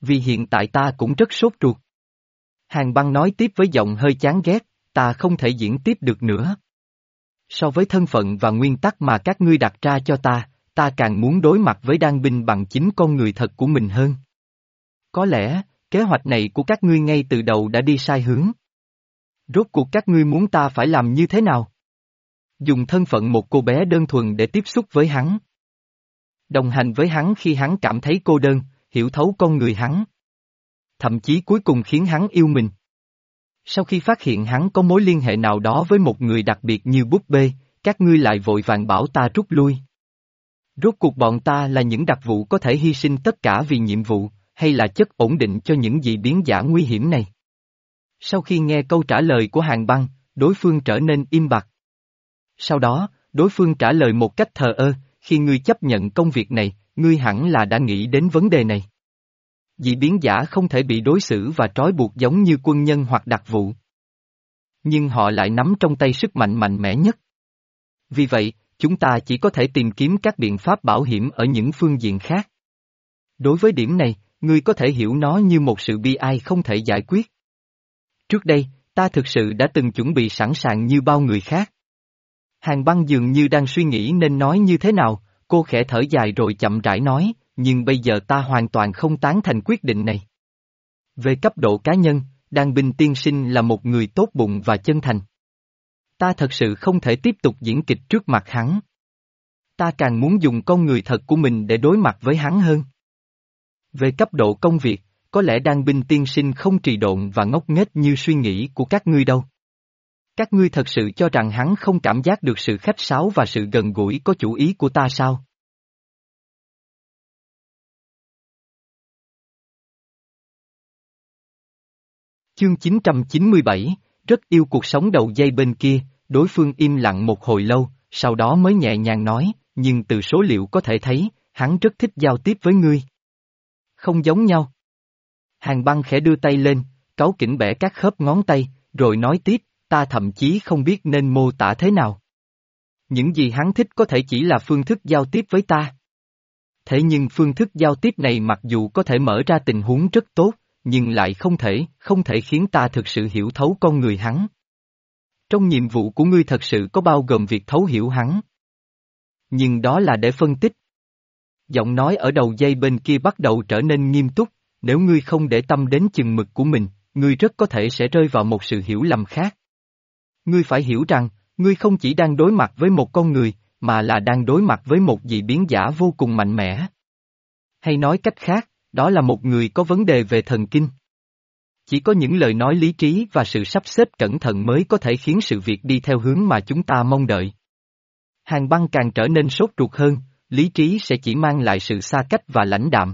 Vì hiện tại ta cũng rất sốt ruột. Hàng Băng nói tiếp với giọng hơi chán ghét, ta không thể diễn tiếp được nữa. So với thân phận và nguyên tắc mà các ngươi đặt ra cho ta, ta càng muốn đối mặt với đan binh bằng chính con người thật của mình hơn. Có lẽ, kế hoạch này của các ngươi ngay từ đầu đã đi sai hướng. Rốt cuộc các ngươi muốn ta phải làm như thế nào? Dùng thân phận một cô bé đơn thuần để tiếp xúc với hắn. Đồng hành với hắn khi hắn cảm thấy cô đơn, hiểu thấu con người hắn. Thậm chí cuối cùng khiến hắn yêu mình. Sau khi phát hiện hắn có mối liên hệ nào đó với một người đặc biệt như búp bê, các ngươi lại vội vàng bảo ta rút lui. Rốt cuộc bọn ta là những đặc vụ có thể hy sinh tất cả vì nhiệm vụ, hay là chất ổn định cho những dị biến giả nguy hiểm này? Sau khi nghe câu trả lời của Hàng Băng, đối phương trở nên im bặt. Sau đó, đối phương trả lời một cách thờ ơ, khi ngươi chấp nhận công việc này, ngươi hẳn là đã nghĩ đến vấn đề này. Dị biến giả không thể bị đối xử và trói buộc giống như quân nhân hoặc đặc vụ. Nhưng họ lại nắm trong tay sức mạnh mạnh mẽ nhất. Vì vậy, chúng ta chỉ có thể tìm kiếm các biện pháp bảo hiểm ở những phương diện khác. Đối với điểm này, ngươi có thể hiểu nó như một sự bi ai không thể giải quyết. Trước đây, ta thực sự đã từng chuẩn bị sẵn sàng như bao người khác. Hàng Băng dường như đang suy nghĩ nên nói như thế nào, cô khẽ thở dài rồi chậm rãi nói, nhưng bây giờ ta hoàn toàn không tán thành quyết định này. Về cấp độ cá nhân, Đan Binh tiên sinh là một người tốt bụng và chân thành. Ta thật sự không thể tiếp tục diễn kịch trước mặt hắn. Ta càng muốn dùng con người thật của mình để đối mặt với hắn hơn. Về cấp độ công việc, có lẽ Đan Binh tiên sinh không trì độn và ngốc nghếch như suy nghĩ của các ngươi đâu. Các ngươi thật sự cho rằng hắn không cảm giác được sự khách sáo và sự gần gũi có chủ ý của ta sao? Chương chín trăm chín mươi bảy, rất yêu cuộc sống đầu dây bên kia, đối phương im lặng một hồi lâu, sau đó mới nhẹ nhàng nói, nhưng từ số liệu có thể thấy, hắn rất thích giao tiếp với ngươi. Không giống nhau. Hàng Băng khẽ đưa tay lên, cáu kỉnh bẻ các khớp ngón tay, rồi nói tiếp, ta thậm chí không biết nên mô tả thế nào. Những gì hắn thích có thể chỉ là phương thức giao tiếp với ta. Thế nhưng phương thức giao tiếp này mặc dù có thể mở ra tình huống rất tốt, nhưng lại không thể, không thể khiến ta thực sự hiểu thấu con người hắn. Trong nhiệm vụ của ngươi thật sự có bao gồm việc thấu hiểu hắn. Nhưng đó là để phân tích. Giọng nói ở đầu dây bên kia bắt đầu trở nên nghiêm túc, nếu ngươi không để tâm đến chừng mực của mình, ngươi rất có thể sẽ rơi vào một sự hiểu lầm khác. Ngươi phải hiểu rằng, ngươi không chỉ đang đối mặt với một con người, mà là đang đối mặt với một dị biến giả vô cùng mạnh mẽ. Hay nói cách khác, đó là một người có vấn đề về thần kinh. Chỉ có những lời nói lý trí và sự sắp xếp cẩn thận mới có thể khiến sự việc đi theo hướng mà chúng ta mong đợi. Hàng Băng càng trở nên sốt ruột hơn, lý trí sẽ chỉ mang lại sự xa cách và lãnh đạm.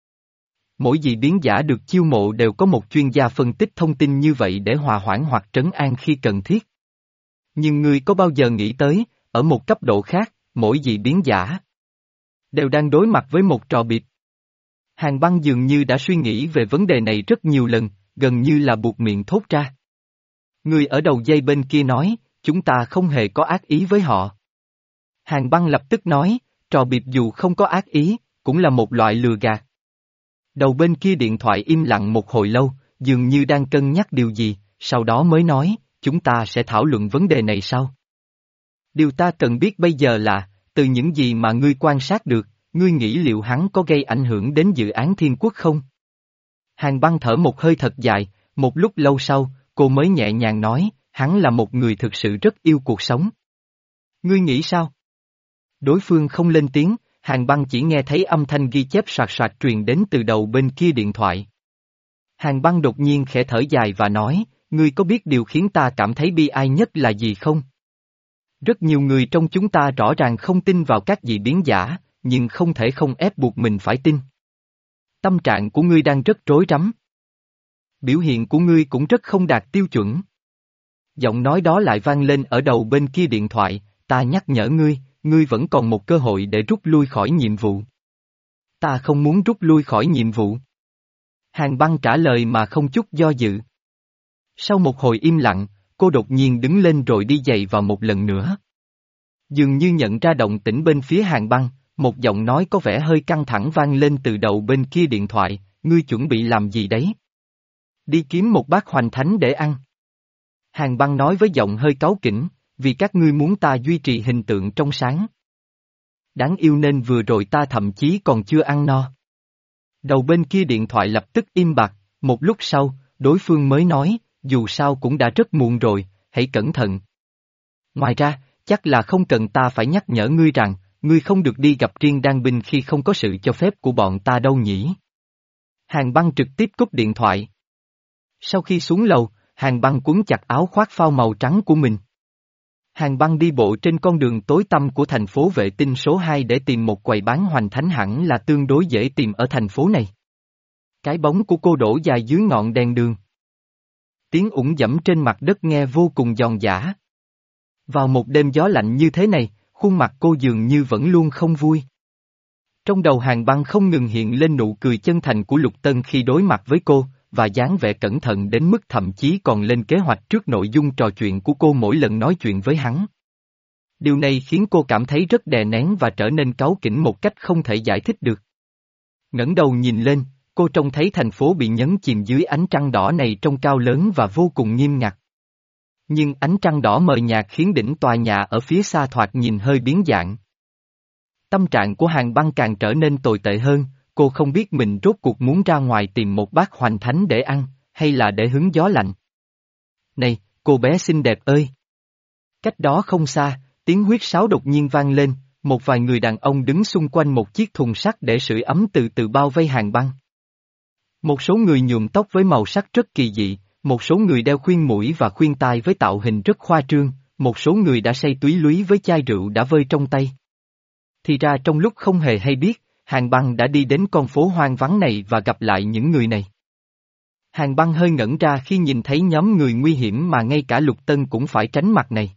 Mỗi dị biến giả được chiêu mộ đều có một chuyên gia phân tích thông tin như vậy để hòa hoãn hoặc trấn an khi cần thiết. Nhưng ngươi có bao giờ nghĩ tới, ở một cấp độ khác, mỗi dị biến giả đều đang đối mặt với một trò bịp. Hàng Băng dường như đã suy nghĩ về vấn đề này rất nhiều lần, gần như là buột miệng thốt ra. Người ở đầu dây bên kia nói, chúng ta không hề có ác ý với họ. Hàng Băng lập tức nói, trò bịp dù không có ác ý, cũng là một loại lừa gạt. Đầu bên kia điện thoại im lặng một hồi lâu, dường như đang cân nhắc điều gì, sau đó mới nói, chúng ta sẽ thảo luận vấn đề này sau. Điều ta cần biết bây giờ là, từ những gì mà ngươi quan sát được, ngươi nghĩ liệu hắn có gây ảnh hưởng đến dự án Thiên Quốc không? Hàng Băng thở một hơi thật dài, một lúc lâu sau, cô mới nhẹ nhàng nói, hắn là một người thực sự rất yêu cuộc sống. Ngươi nghĩ sao? Đối phương không lên tiếng, Hàng Băng chỉ nghe thấy âm thanh ghi chép soạt soạt truyền đến từ đầu bên kia điện thoại. Hàng Băng đột nhiên khẽ thở dài và nói, ngươi có biết điều khiến ta cảm thấy bi ai nhất là gì không? Rất nhiều người trong chúng ta rõ ràng không tin vào các dị biến giả, nhưng không thể không ép buộc mình phải tin. Tâm trạng của ngươi đang rất rối rắm. Biểu hiện của ngươi cũng rất không đạt tiêu chuẩn. Giọng nói đó lại vang lên ở đầu bên kia điện thoại, ta nhắc nhở ngươi, ngươi vẫn còn một cơ hội để rút lui khỏi nhiệm vụ. Ta không muốn rút lui khỏi nhiệm vụ. Hàng Băng trả lời mà không chút do dự. Sau một hồi im lặng, cô đột nhiên đứng lên rồi đi giày vào một lần nữa. Dường như nhận ra động tĩnh bên phía Hàng Băng, một giọng nói có vẻ hơi căng thẳng vang lên từ đầu bên kia điện thoại, ngươi chuẩn bị làm gì đấy? Đi kiếm một bát hoành thánh để ăn. Hàng Băng nói với giọng hơi cáu kỉnh, vì các ngươi muốn ta duy trì hình tượng trong sáng. Đáng yêu nên vừa rồi ta thậm chí còn chưa ăn no. Đầu bên kia điện thoại lập tức im bặt, một lúc sau, đối phương mới nói, dù sao cũng đã rất muộn rồi, hãy cẩn thận. Ngoài ra, chắc là không cần ta phải nhắc nhở ngươi rằng, ngươi không được đi gặp Triên Đan binh khi không có sự cho phép của bọn ta đâu nhỉ. Hàng Băng trực tiếp cúp điện thoại. Sau khi xuống lầu, Hàng Băng quấn chặt áo khoác phao màu trắng của mình. Hàng Băng đi bộ trên con đường tối tăm của thành phố Vệ Tinh số hai để tìm một quầy bán hoành thánh, hẳn là tương đối dễ tìm ở thành phố này. Cái bóng của cô đổ dài dưới ngọn đèn đường. Tiếng ủng dẫm trên mặt đất nghe vô cùng giòn giã. Vào một đêm gió lạnh như thế này, khuôn mặt cô dường như vẫn luôn không vui. Trong đầu Hàng Băng không ngừng hiện lên nụ cười chân thành của Lục Tân khi đối mặt với cô, và dáng vẻ cẩn thận đến mức thậm chí còn lên kế hoạch trước nội dung trò chuyện của cô mỗi lần nói chuyện với hắn. Điều này khiến cô cảm thấy rất đè nén và trở nên cáu kỉnh một cách không thể giải thích được. Ngẩng đầu nhìn lên, cô trông thấy thành phố bị nhấn chìm dưới ánh trăng đỏ này trông cao lớn và vô cùng nghiêm ngặt. Nhưng ánh trăng đỏ mờ nhạt khiến đỉnh tòa nhà ở phía xa thoạt nhìn hơi biến dạng. Tâm trạng của Hàng Băng càng trở nên tồi tệ hơn, cô không biết mình rốt cuộc muốn ra ngoài tìm một bát hoành thánh để ăn, hay là để hứng gió lạnh. Này, cô bé xinh đẹp ơi! Cách đó không xa, tiếng huýt sáo đột nhiên vang lên, một vài người đàn ông đứng xung quanh một chiếc thùng sắt để sưởi ấm từ từ bao vây Hàng Băng. Một số người nhuộm tóc với màu sắc rất kỳ dị, một số người đeo khuyên mũi và khuyên tai với tạo hình rất khoa trương, một số người đã say túy lúy với chai rượu đã vơi trong tay. Thì ra trong lúc không hề hay biết, Hàng Băng đã đi đến con phố hoang vắng này và gặp lại những người này. Hàng Băng hơi ngẩn ra khi nhìn thấy nhóm người nguy hiểm mà ngay cả Lục Tân cũng phải tránh mặt này.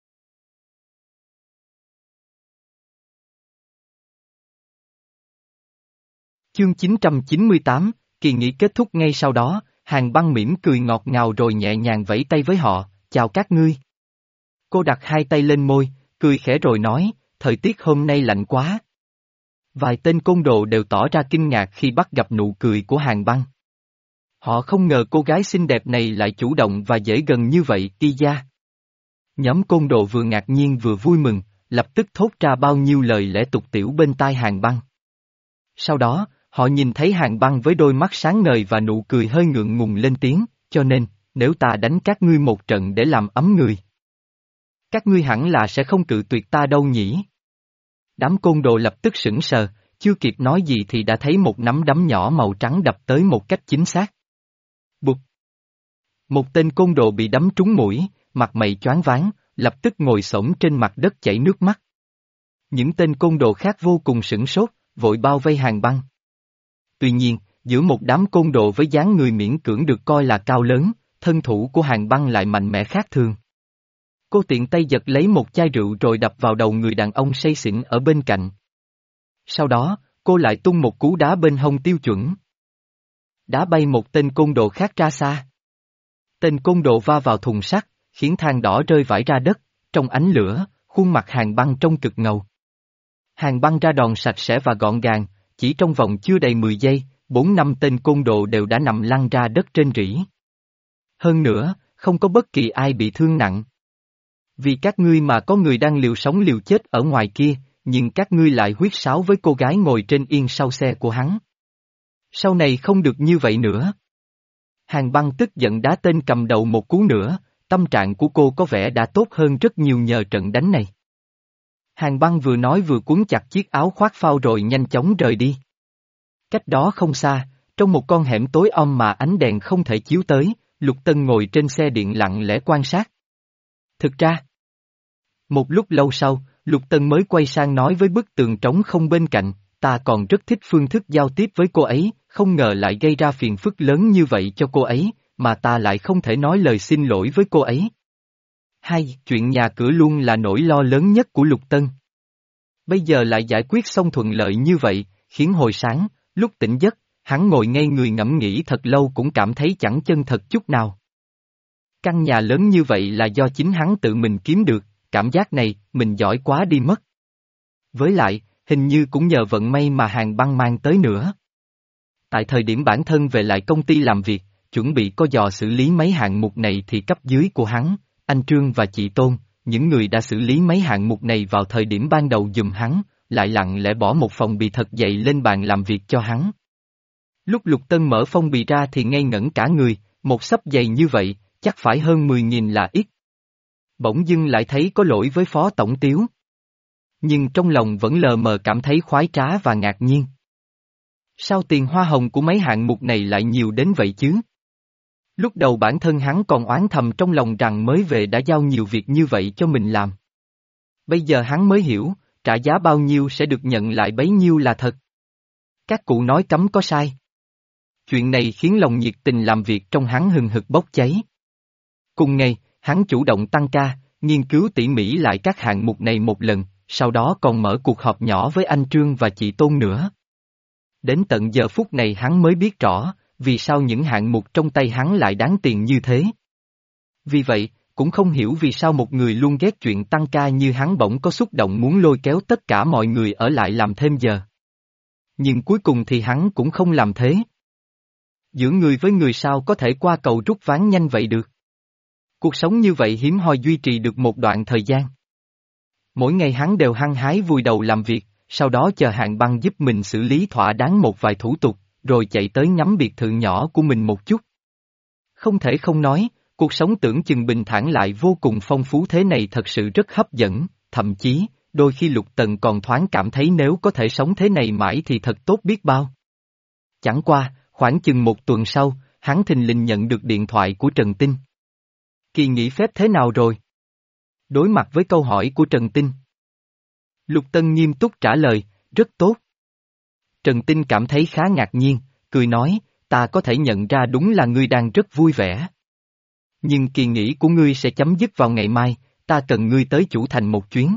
Chương chín trăm chín mươi tám, kỳ nghỉ kết thúc ngay sau đó, Hàng Băng mỉm cười ngọt ngào rồi nhẹ nhàng vẫy tay với họ, chào các ngươi. Cô đặt hai tay lên môi, cười khẽ rồi nói, thời tiết hôm nay lạnh quá. Vài tên côn đồ đều tỏ ra kinh ngạc khi bắt gặp nụ cười của Hàng Băng. Họ không ngờ cô gái xinh đẹp này lại chủ động và dễ gần như vậy, y gia. Nhóm côn đồ vừa ngạc nhiên vừa vui mừng, lập tức thốt ra bao nhiêu lời lẽ tục tiểu bên tai Hàng Băng. Sau đó, họ nhìn thấy Hàng Băng với đôi mắt sáng ngời và nụ cười hơi ngượng ngùng lên tiếng, cho nên, nếu ta đánh các ngươi một trận để làm ấm người. Các ngươi hẳn là sẽ không cự tuyệt ta đâu nhỉ? Đám côn đồ lập tức sững sờ, chưa kịp nói gì thì đã thấy một nắm đấm nhỏ màu trắng đập tới một cách chính xác. Bụp! Một tên côn đồ bị đấm trúng mũi, mặt mày choáng váng, lập tức ngồi xổm trên mặt đất chảy nước mắt. Những tên côn đồ khác vô cùng sửng sốt, vội bao vây Hàng Băng. Tuy nhiên, giữa một đám côn đồ với dáng người miễn cưỡng được coi là cao lớn, thân thủ của Hàng Băng lại mạnh mẽ khác thường. Cô tiện tay giật lấy một chai rượu rồi đập vào đầu người đàn ông say xỉn ở bên cạnh. Sau đó, cô lại tung một cú đá bên hông tiêu chuẩn. Đá bay một tên côn đồ khác ra xa. Tên côn đồ va vào thùng sắt, khiến than đỏ rơi vãi ra đất, trong ánh lửa, khuôn mặt Hàng Băng trông cực ngầu. Hàng Băng ra đòn sạch sẽ và gọn gàng, chỉ trong vòng chưa đầy mười giây, bốn năm tên côn đồ đều đã nằm lăn ra đất trên rỉ. Hơn nữa, không có bất kỳ ai bị thương nặng. Vì các ngươi mà có người đang liều sống liều chết ở ngoài kia, nhưng các ngươi lại huýt sáo với cô gái ngồi trên yên sau xe của hắn. Sau này không được như vậy nữa. Hàng Băng tức giận đá tên cầm đầu một cú nữa, tâm trạng của cô có vẻ đã tốt hơn rất nhiều nhờ trận đánh này. Hàng Băng vừa nói vừa cuốn chặt chiếc áo khoác phao rồi nhanh chóng rời đi. Cách đó không xa, trong một con hẻm tối om mà ánh đèn không thể chiếu tới, Lục Tân ngồi trên xe điện lặng lẽ quan sát. Thực ra, một lúc lâu sau, Lục Tân mới quay sang nói với bức tường trống không bên cạnh, ta còn rất thích phương thức giao tiếp với cô ấy, không ngờ lại gây ra phiền phức lớn như vậy cho cô ấy, mà ta lại không thể nói lời xin lỗi với cô ấy. Hai, chuyện nhà cửa luôn là nỗi lo lớn nhất của Lục Tân. Bây giờ lại giải quyết xong thuận lợi như vậy, khiến hồi sáng, lúc tỉnh giấc, hắn ngồi ngây người ngẫm nghĩ thật lâu cũng cảm thấy chẳng chân thật chút nào. Căn nhà lớn như vậy là do chính hắn tự mình kiếm được, cảm giác này, mình giỏi quá đi mất. Với lại, hình như cũng nhờ vận may mà Hàng Băng mang tới nữa. Tại thời điểm bản thân về lại công ty làm việc, chuẩn bị có dò xử lý mấy hạng mục này thì cấp dưới của hắn, anh Trương và chị Tôn, những người đã xử lý mấy hạng mục này vào thời điểm ban đầu giùm hắn, lại lặng lẽ bỏ một phong bì thật dày lên bàn làm việc cho hắn. Lúc Lục Tân mở phong bì ra thì ngây ngẩn cả người, một xấp dày như vậy, chắc phải hơn mười nghìn là ít. Bỗng dưng lại thấy có lỗi với Phó Tổng Tiếu. Nhưng trong lòng vẫn lờ mờ cảm thấy khoái trá và ngạc nhiên. Sao tiền hoa hồng của mấy hạng mục này lại nhiều đến vậy chứ? Lúc đầu bản thân hắn còn oán thầm trong lòng rằng mới về đã giao nhiều việc như vậy cho mình làm. Bây giờ hắn mới hiểu, trả giá bao nhiêu sẽ được nhận lại bấy nhiêu là thật. Các cụ nói cấm có sai. Chuyện này khiến lòng nhiệt tình làm việc trong hắn hừng hực bốc cháy. Cùng ngày, hắn chủ động tăng ca, nghiên cứu tỉ mỉ lại các hạng mục này một lần, sau đó còn mở cuộc họp nhỏ với anh Trương và chị Tôn nữa. Đến tận giờ phút này hắn mới biết rõ, vì sao những hạng mục trong tay hắn lại đáng tiền như thế. Vì vậy, cũng không hiểu vì sao một người luôn ghét chuyện tăng ca như hắn bỗng có xúc động muốn lôi kéo tất cả mọi người ở lại làm thêm giờ. Nhưng cuối cùng thì hắn cũng không làm thế. Giữa người với người sao có thể qua cầu rút ván nhanh vậy được. Cuộc sống như vậy hiếm hoi duy trì được một đoạn thời gian. Mỗi ngày hắn đều hăng hái vùi đầu làm việc, sau đó chờ Hạng Băng giúp mình xử lý thỏa đáng một vài thủ tục, rồi chạy tới ngắm biệt thự nhỏ của mình một chút. Không thể không nói, cuộc sống tưởng chừng bình thản lại vô cùng phong phú thế này thật sự rất hấp dẫn, thậm chí, đôi khi Lục Tần còn thoáng cảm thấy nếu có thể sống thế này mãi thì thật tốt biết bao. Chẳng qua, khoảng chừng một tuần sau, hắn thình lình nhận được điện thoại của Trần Tinh. Kỳ nghỉ phép thế nào rồi? Đối mặt với câu hỏi của Trần Tinh, Lục Tân nghiêm túc trả lời, rất tốt. Trần Tinh cảm thấy khá ngạc nhiên, cười nói, ta có thể nhận ra đúng là ngươi đang rất vui vẻ. Nhưng kỳ nghỉ của ngươi sẽ chấm dứt vào ngày mai, ta cần ngươi tới Chủ Thành một chuyến.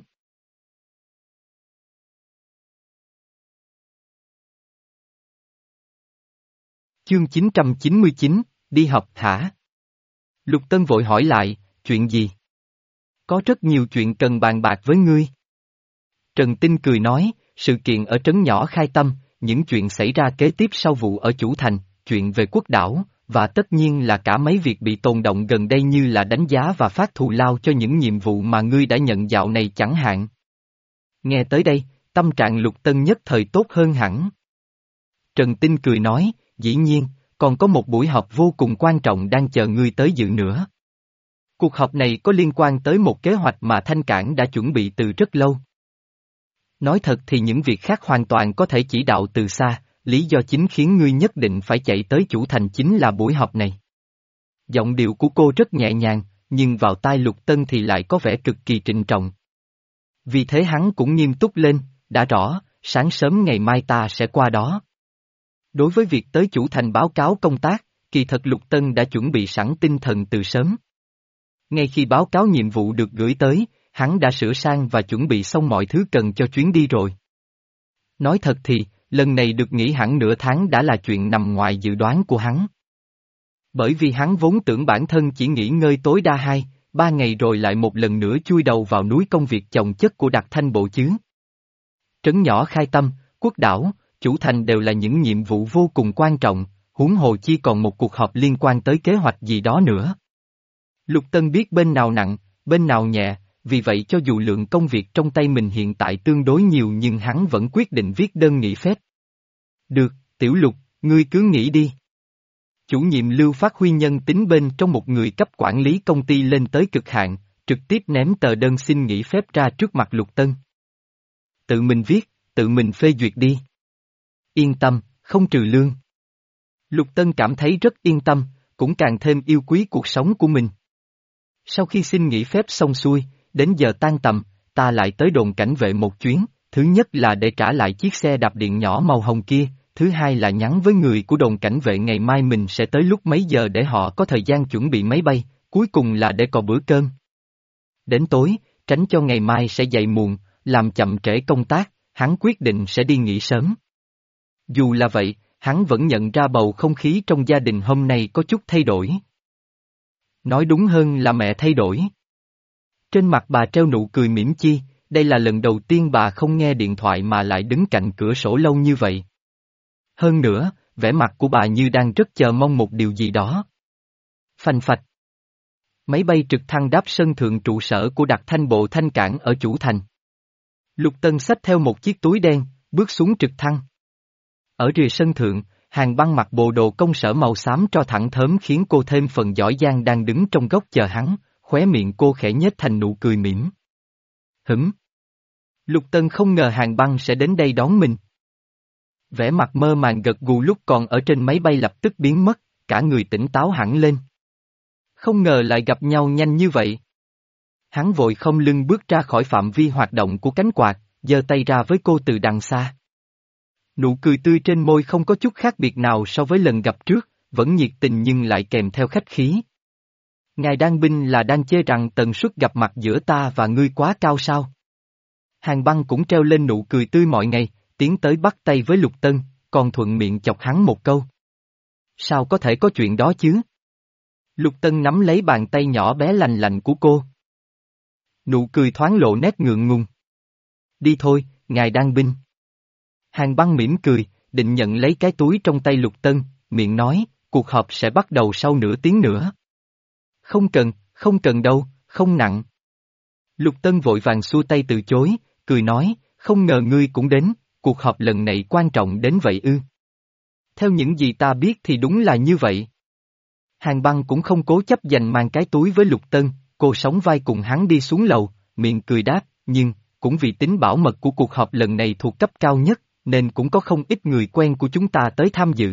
Chương chín trăm chín mươi chín, đi học hả? Lục Tân vội hỏi lại, chuyện gì? Có rất nhiều chuyện cần bàn bạc với ngươi. Trần Tinh cười nói, sự kiện ở trấn nhỏ Khai Tâm, những chuyện xảy ra kế tiếp sau vụ ở Chủ Thành, chuyện về quốc đảo, và tất nhiên là cả mấy việc bị tồn động gần đây như là đánh giá và phát thù lao cho những nhiệm vụ mà ngươi đã nhận dạo này chẳng hạn. Nghe tới đây, tâm trạng Lục Tân nhất thời tốt hơn hẳn. Trần Tinh cười nói, dĩ nhiên, còn có một buổi họp vô cùng quan trọng đang chờ ngươi tới dự nữa. Cuộc họp này có liên quan tới một kế hoạch mà Thanh Cảng đã chuẩn bị từ rất lâu. Nói thật thì những việc khác hoàn toàn có thể chỉ đạo từ xa, lý do chính khiến ngươi nhất định phải chạy tới Chủ Thành chính là buổi họp này. Giọng điệu của cô rất nhẹ nhàng, nhưng vào tai Lục Tân thì lại có vẻ cực kỳ trịnh trọng. Vì thế hắn cũng nghiêm túc lên, đã rõ, sáng sớm ngày mai ta sẽ qua đó. Đối với việc tới Chủ Thành báo cáo công tác, kỳ thật Lục Tân đã chuẩn bị sẵn tinh thần từ sớm. Ngay khi báo cáo nhiệm vụ được gửi tới, hắn đã sửa sang và chuẩn bị xong mọi thứ cần cho chuyến đi rồi. Nói thật thì, lần này được nghỉ hẳn nửa tháng đã là chuyện nằm ngoài dự đoán của hắn. Bởi vì hắn vốn tưởng bản thân chỉ nghỉ ngơi tối đa hai, ba ngày rồi lại một lần nữa chui đầu vào núi công việc chồng chất của Đặc Thanh Bộ chứ. Trấn nhỏ Khai Tâm, quốc đảo, Chủ Thành đều là những nhiệm vụ vô cùng quan trọng, huống hồ chi còn một cuộc họp liên quan tới kế hoạch gì đó nữa. Lục Tân biết bên nào nặng, bên nào nhẹ, vì vậy cho dù lượng công việc trong tay mình hiện tại tương đối nhiều nhưng hắn vẫn quyết định viết đơn nghỉ phép. Được, Tiểu Lục, ngươi cứ nghỉ đi. Chủ nhiệm Lưu phát huy nhân tính bên trong một người cấp quản lý công ty lên tới cực hạn, trực tiếp ném tờ đơn xin nghỉ phép ra trước mặt Lục Tân. Tự mình viết, tự mình phê duyệt đi. Yên tâm, không trừ lương. Lục Tân cảm thấy rất yên tâm, cũng càng thêm yêu quý cuộc sống của mình. Sau khi xin nghỉ phép xong xuôi, đến giờ tan tầm, ta lại tới đồn cảnh vệ một chuyến, thứ nhất là để trả lại chiếc xe đạp điện nhỏ màu hồng kia, thứ hai là nhắn với người của đồn cảnh vệ ngày mai mình sẽ tới lúc mấy giờ để họ có thời gian chuẩn bị máy bay, cuối cùng là để có bữa cơm. Đến tối, tránh cho ngày mai sẽ dậy muộn, làm chậm trễ công tác, hắn quyết định sẽ đi nghỉ sớm. Dù là vậy, hắn vẫn nhận ra bầu không khí trong gia đình hôm nay có chút thay đổi. Nói đúng hơn là mẹ thay đổi. Trên mặt bà treo nụ cười mỉm chi, đây là lần đầu tiên bà không nghe điện thoại mà lại đứng cạnh cửa sổ lâu như vậy. Hơn nữa, vẻ mặt của bà như đang rất chờ mong một điều gì đó. Phanh phạch. Máy bay trực thăng đáp sân thượng trụ sở của đặc thanh bộ thanh cảng ở chủ thành. Lục Tân xách theo một chiếc túi đen, bước xuống trực thăng. Ở rìa sân thượng, Hàn Băng mặc bộ đồ công sở màu xám tro thẳng thớm khiến cô thêm phần giỏi giang đang đứng trong góc chờ hắn, khóe miệng cô khẽ nhếch thành nụ cười mỉm. Hửm. Lục Tân không ngờ Hàn Băng sẽ đến đây đón mình. Vẻ mặt mơ màng gật gù lúc còn ở trên máy bay lập tức biến mất, cả người tỉnh táo hẳn lên. Không ngờ lại gặp nhau nhanh như vậy. Hắn vội không lưng bước ra khỏi phạm vi hoạt động của cánh quạt, giơ tay ra với cô từ đằng xa. Nụ cười tươi trên môi không có chút khác biệt nào so với lần gặp trước, vẫn nhiệt tình nhưng lại kèm theo khách khí. Ngài Đan Binh là đang chê rằng tần suất gặp mặt giữa ta và ngươi quá cao sao? Hàn Băng cũng treo lên nụ cười tươi mọi ngày, tiến tới bắt tay với Lục Tân, còn thuận miệng chọc hắn một câu. Sao có thể có chuyện đó chứ? Lục Tân nắm lấy bàn tay nhỏ bé lành lạnh của cô. Nụ cười thoáng lộ nét ngượng ngùng. Đi thôi, ngài Đan Binh. Hàn Băng mỉm cười, định nhận lấy cái túi trong tay Lục Tân, miệng nói, cuộc họp sẽ bắt đầu sau nửa tiếng nữa. Không cần, không cần đâu, không nặng. Lục Tân vội vàng xua tay từ chối, cười nói, không ngờ ngươi cũng đến, cuộc họp lần này quan trọng đến vậy ư. Theo những gì ta biết thì đúng là như vậy. Hàn Băng cũng không cố chấp giành mang cái túi với Lục Tân, cô sóng vai cùng hắn đi xuống lầu, miệng cười đáp, nhưng, cũng vì tính bảo mật của cuộc họp lần này thuộc cấp cao nhất, nên cũng có không ít người quen của chúng ta tới tham dự.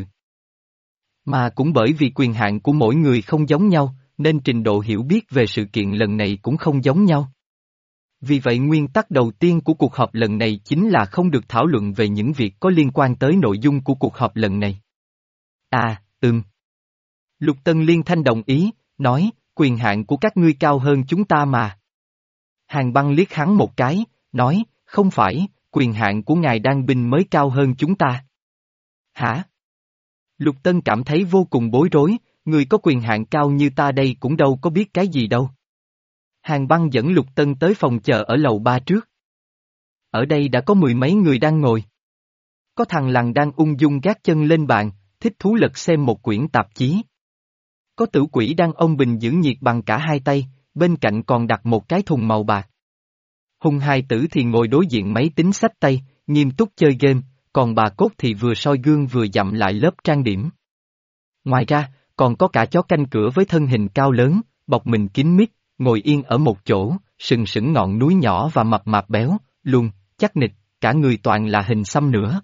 Mà cũng bởi vì quyền hạn của mỗi người không giống nhau, nên trình độ hiểu biết về sự kiện lần này cũng không giống nhau. Vì vậy nguyên tắc đầu tiên của cuộc họp lần này chính là không được thảo luận về những việc có liên quan tới nội dung của cuộc họp lần này. À, ừm. Lục Tân liên thanh đồng ý, nói, quyền hạn của các ngươi cao hơn chúng ta mà. Hàn Băng liếc hắn một cái, nói, không phải, quyền hạn của ngài Đan Binh mới cao hơn chúng ta. Hả? Lục Tân cảm thấy vô cùng bối rối, người có quyền hạn cao như ta đây cũng đâu có biết cái gì đâu. Hàn Băng dẫn Lục Tân tới phòng chờ ở lầu ba trước. Ở đây đã có mười mấy người đang ngồi. Có thằng lằn đang ung dung gác chân lên bàn, thích thú lật xem một quyển tạp chí. Có tử quỷ đang ôm bình giữ nhiệt bằng cả hai tay, bên cạnh còn đặt một cái thùng màu bạc. Hùng hài tử thì ngồi đối diện máy tính xách tay, nghiêm túc chơi game, còn bà Cốt thì vừa soi gương vừa dặm lại lớp trang điểm. Ngoài ra, còn có cả chó canh cửa với thân hình cao lớn, bọc mình kín mít, ngồi yên ở một chỗ, sừng sững ngọn núi nhỏ và mập mạp béo, luôn, chắc nịch, cả người toàn là hình xăm nữa.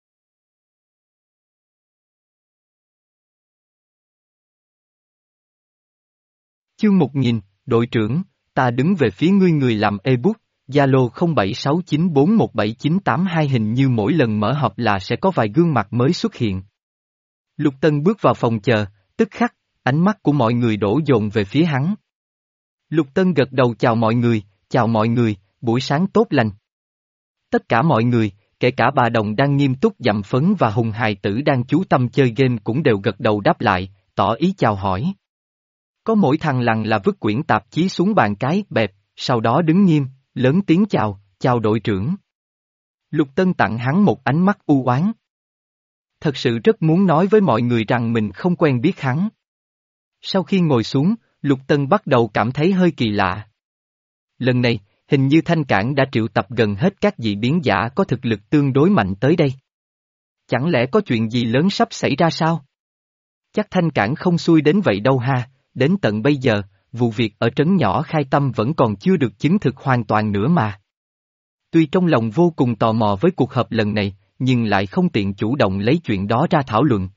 Chương một nghìn, đội trưởng, ta đứng về phía ngươi người làm ebook, Zalo không bảy sáu chín bốn một bảy chín tám hai hình như mỗi lần mở họp là sẽ có vài gương mặt mới xuất hiện. Lục Tân bước vào phòng chờ, tức khắc, ánh mắt của mọi người đổ dồn về phía hắn. Lục Tân gật đầu chào mọi người, chào mọi người, buổi sáng tốt lành. Tất cả mọi người, kể cả bà Đồng đang nghiêm túc dặm phấn và Hùng hài tử đang chú tâm chơi game cũng đều gật đầu đáp lại, tỏ ý chào hỏi. Có mỗi thằng lằn là vứt quyển tạp chí xuống bàn cái bẹp, sau đó đứng nghiêm, lớn tiếng chào, chào đội trưởng. Lục Tân tặng hắn một ánh mắt u oán. Thật sự rất muốn nói với mọi người rằng mình không quen biết hắn. Sau khi ngồi xuống, Lục Tân bắt đầu cảm thấy hơi kỳ lạ. Lần này, hình như Thanh Cảng đã triệu tập gần hết các dị biến giả có thực lực tương đối mạnh tới đây. Chẳng lẽ có chuyện gì lớn sắp xảy ra sao? Chắc Thanh Cảng không xui đến vậy đâu ha, đến tận bây giờ, vụ việc ở trấn nhỏ Khai Tâm vẫn còn chưa được chứng thực hoàn toàn nữa mà. Tuy trong lòng vô cùng tò mò với cuộc họp lần này, nhưng lại không tiện chủ động lấy chuyện đó ra thảo luận.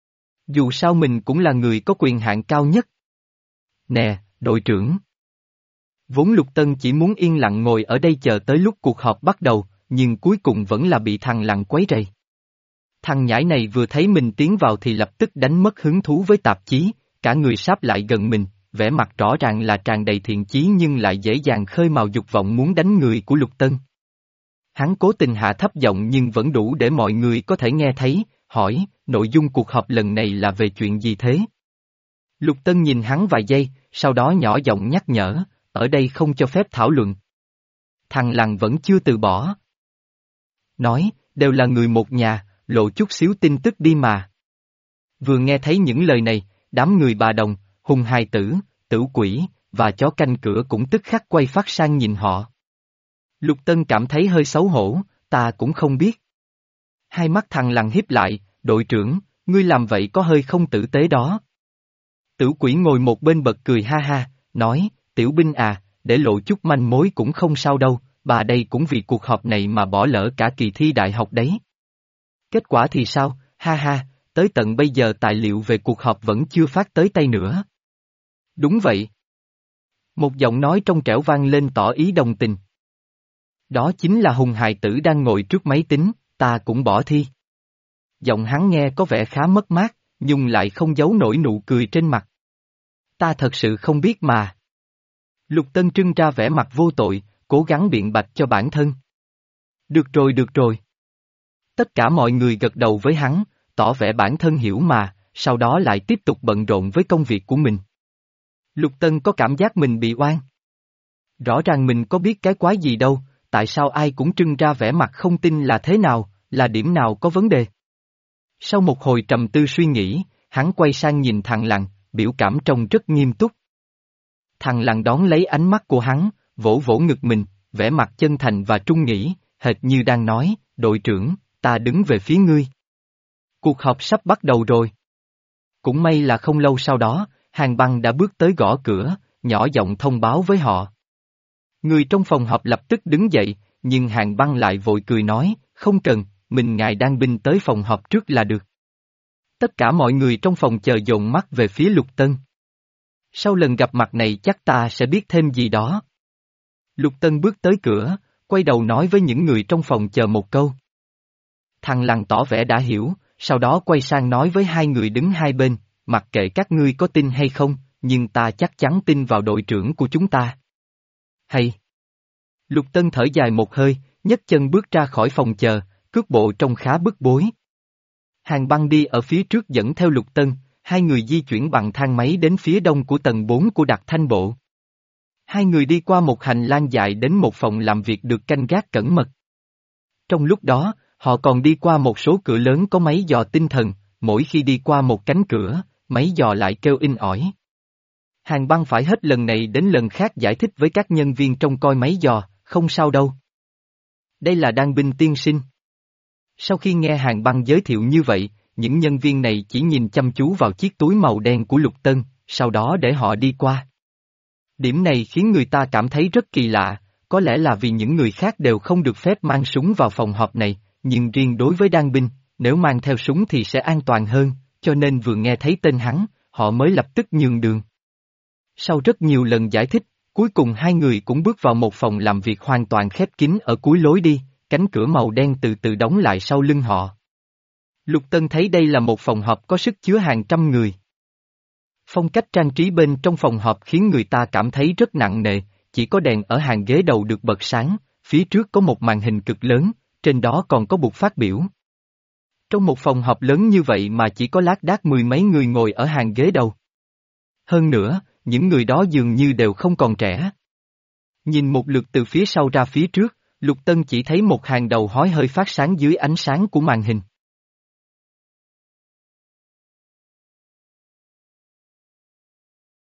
Dù sao mình cũng là người có quyền hạn cao nhất. Nè, đội trưởng. Vốn Lục Tân chỉ muốn yên lặng ngồi ở đây chờ tới lúc cuộc họp bắt đầu, nhưng cuối cùng vẫn là bị thằng lằn quấy rầy. Thằng nhãi này vừa thấy mình tiến vào thì lập tức đánh mất hứng thú với tạp chí, cả người sáp lại gần mình, vẻ mặt rõ ràng là tràn đầy thiện chí nhưng lại dễ dàng khơi mào dục vọng muốn đánh người của Lục Tân. Hắn cố tình hạ thấp giọng nhưng vẫn đủ để mọi người có thể nghe thấy, hỏi, nội dung cuộc họp lần này là về chuyện gì thế? Lục Tân nhìn hắn vài giây, sau đó nhỏ giọng nhắc nhở, ở đây không cho phép thảo luận. Thằng lằn vẫn chưa từ bỏ. Nói, đều là người một nhà, lộ chút xíu tin tức đi mà. Vừa nghe thấy những lời này, đám người bà đồng, hùng hài tử, tử quỷ, và chó canh cửa cũng tức khắc quay phát sang nhìn họ. Lục Tân cảm thấy hơi xấu hổ, ta cũng không biết. Hai mắt thằng lằn híp lại, đội trưởng, ngươi làm vậy có hơi không tử tế đó. Tử quỷ ngồi một bên bật cười ha ha, nói, tiểu binh à, để lộ chút manh mối cũng không sao đâu, bà đây cũng vì cuộc họp này mà bỏ lỡ cả kỳ thi đại học đấy. Kết quả thì sao, ha ha, tới tận bây giờ tài liệu về cuộc họp vẫn chưa phát tới tay nữa. Đúng vậy. Một giọng nói trong trẻo vang lên tỏ ý đồng tình. Đó chính là Hùng hài tử đang ngồi trước máy tính, ta cũng bỏ thi. Giọng hắn nghe có vẻ khá mất mát, nhưng lại không giấu nổi nụ cười trên mặt. Ta thật sự không biết mà. Lục Tân trưng ra vẻ mặt vô tội, cố gắng biện bạch cho bản thân. Được rồi được rồi. Tất cả mọi người gật đầu với hắn, tỏ vẻ bản thân hiểu mà, sau đó lại tiếp tục bận rộn với công việc của mình. Lục Tân có cảm giác mình bị oan. Rõ ràng mình có biết cái quái gì đâu, tại sao ai cũng trưng ra vẻ mặt không tin là thế nào, là điểm nào có vấn đề. Sau một hồi trầm tư suy nghĩ, hắn quay sang nhìn thằng Lằn, biểu cảm trông rất nghiêm túc. Thằng Lằn đón lấy ánh mắt của hắn, vỗ vỗ ngực mình, vẻ mặt chân thành và trung nghĩ, hệt như đang nói, đội trưởng, ta đứng về phía ngươi. Cuộc họp sắp bắt đầu rồi. Cũng may là không lâu sau đó, Hàn Băng đã bước tới gõ cửa, nhỏ giọng thông báo với họ. Người trong phòng họp lập tức đứng dậy, nhưng Hàn Băng lại vội cười nói, không cần, mình ngài đang binh tới phòng họp trước là được. Tất cả mọi người trong phòng chờ dồn mắt về phía Lục Tân. Sau lần gặp mặt này chắc ta sẽ biết thêm gì đó. Lục Tân bước tới cửa, quay đầu nói với những người trong phòng chờ một câu. Thằng Lằn tỏ vẻ đã hiểu, sau đó quay sang nói với hai người đứng hai bên, mặc kệ các ngươi có tin hay không, nhưng ta chắc chắn tin vào đội trưởng của chúng ta. Hay! Lục Tân thở dài một hơi, nhấc chân bước ra khỏi phòng chờ, cước bộ trông khá bức bối. Hàn Băng đi ở phía trước dẫn theo Lục Tân, hai người di chuyển bằng thang máy đến phía đông của tầng bốn của Đặc Thanh Bộ. Hai người đi qua một hành lang dài đến một phòng làm việc được canh gác cẩn mật. Trong lúc đó, họ còn đi qua một số cửa lớn có máy dò tinh thần, mỗi khi đi qua một cánh cửa, máy dò lại kêu inh ỏi. Hàn Băng phải hết lần này đến lần khác giải thích với các nhân viên trông coi máy dò, không sao đâu. Đây là đan binh tiên sinh. Sau khi nghe Hàn Băng giới thiệu như vậy, những nhân viên này chỉ nhìn chăm chú vào chiếc túi màu đen của Lục Tân, sau đó để họ đi qua. Điểm này khiến người ta cảm thấy rất kỳ lạ, có lẽ là vì những người khác đều không được phép mang súng vào phòng họp này, nhưng riêng đối với đan binh, nếu mang theo súng thì sẽ an toàn hơn, cho nên vừa nghe thấy tên hắn, họ mới lập tức nhường đường. Sau rất nhiều lần giải thích, cuối cùng hai người cũng bước vào một phòng làm việc hoàn toàn khép kín ở cuối lối đi, cánh cửa màu đen từ từ đóng lại sau lưng họ. Lục Tân thấy đây là một phòng họp có sức chứa hàng trăm người. Phong cách trang trí bên trong phòng họp khiến người ta cảm thấy rất nặng nề, chỉ có đèn ở hàng ghế đầu được bật sáng, phía trước có một màn hình cực lớn, trên đó còn có bục phát biểu. Trong một phòng họp lớn như vậy mà chỉ có lác đác mười mấy người ngồi ở hàng ghế đầu. Hơn nữa, những người đó dường như đều không còn trẻ. Nhìn một lượt từ phía sau ra phía trước, Lục Tân chỉ thấy một hàng đầu hói hơi phát sáng dưới ánh sáng của màn hình.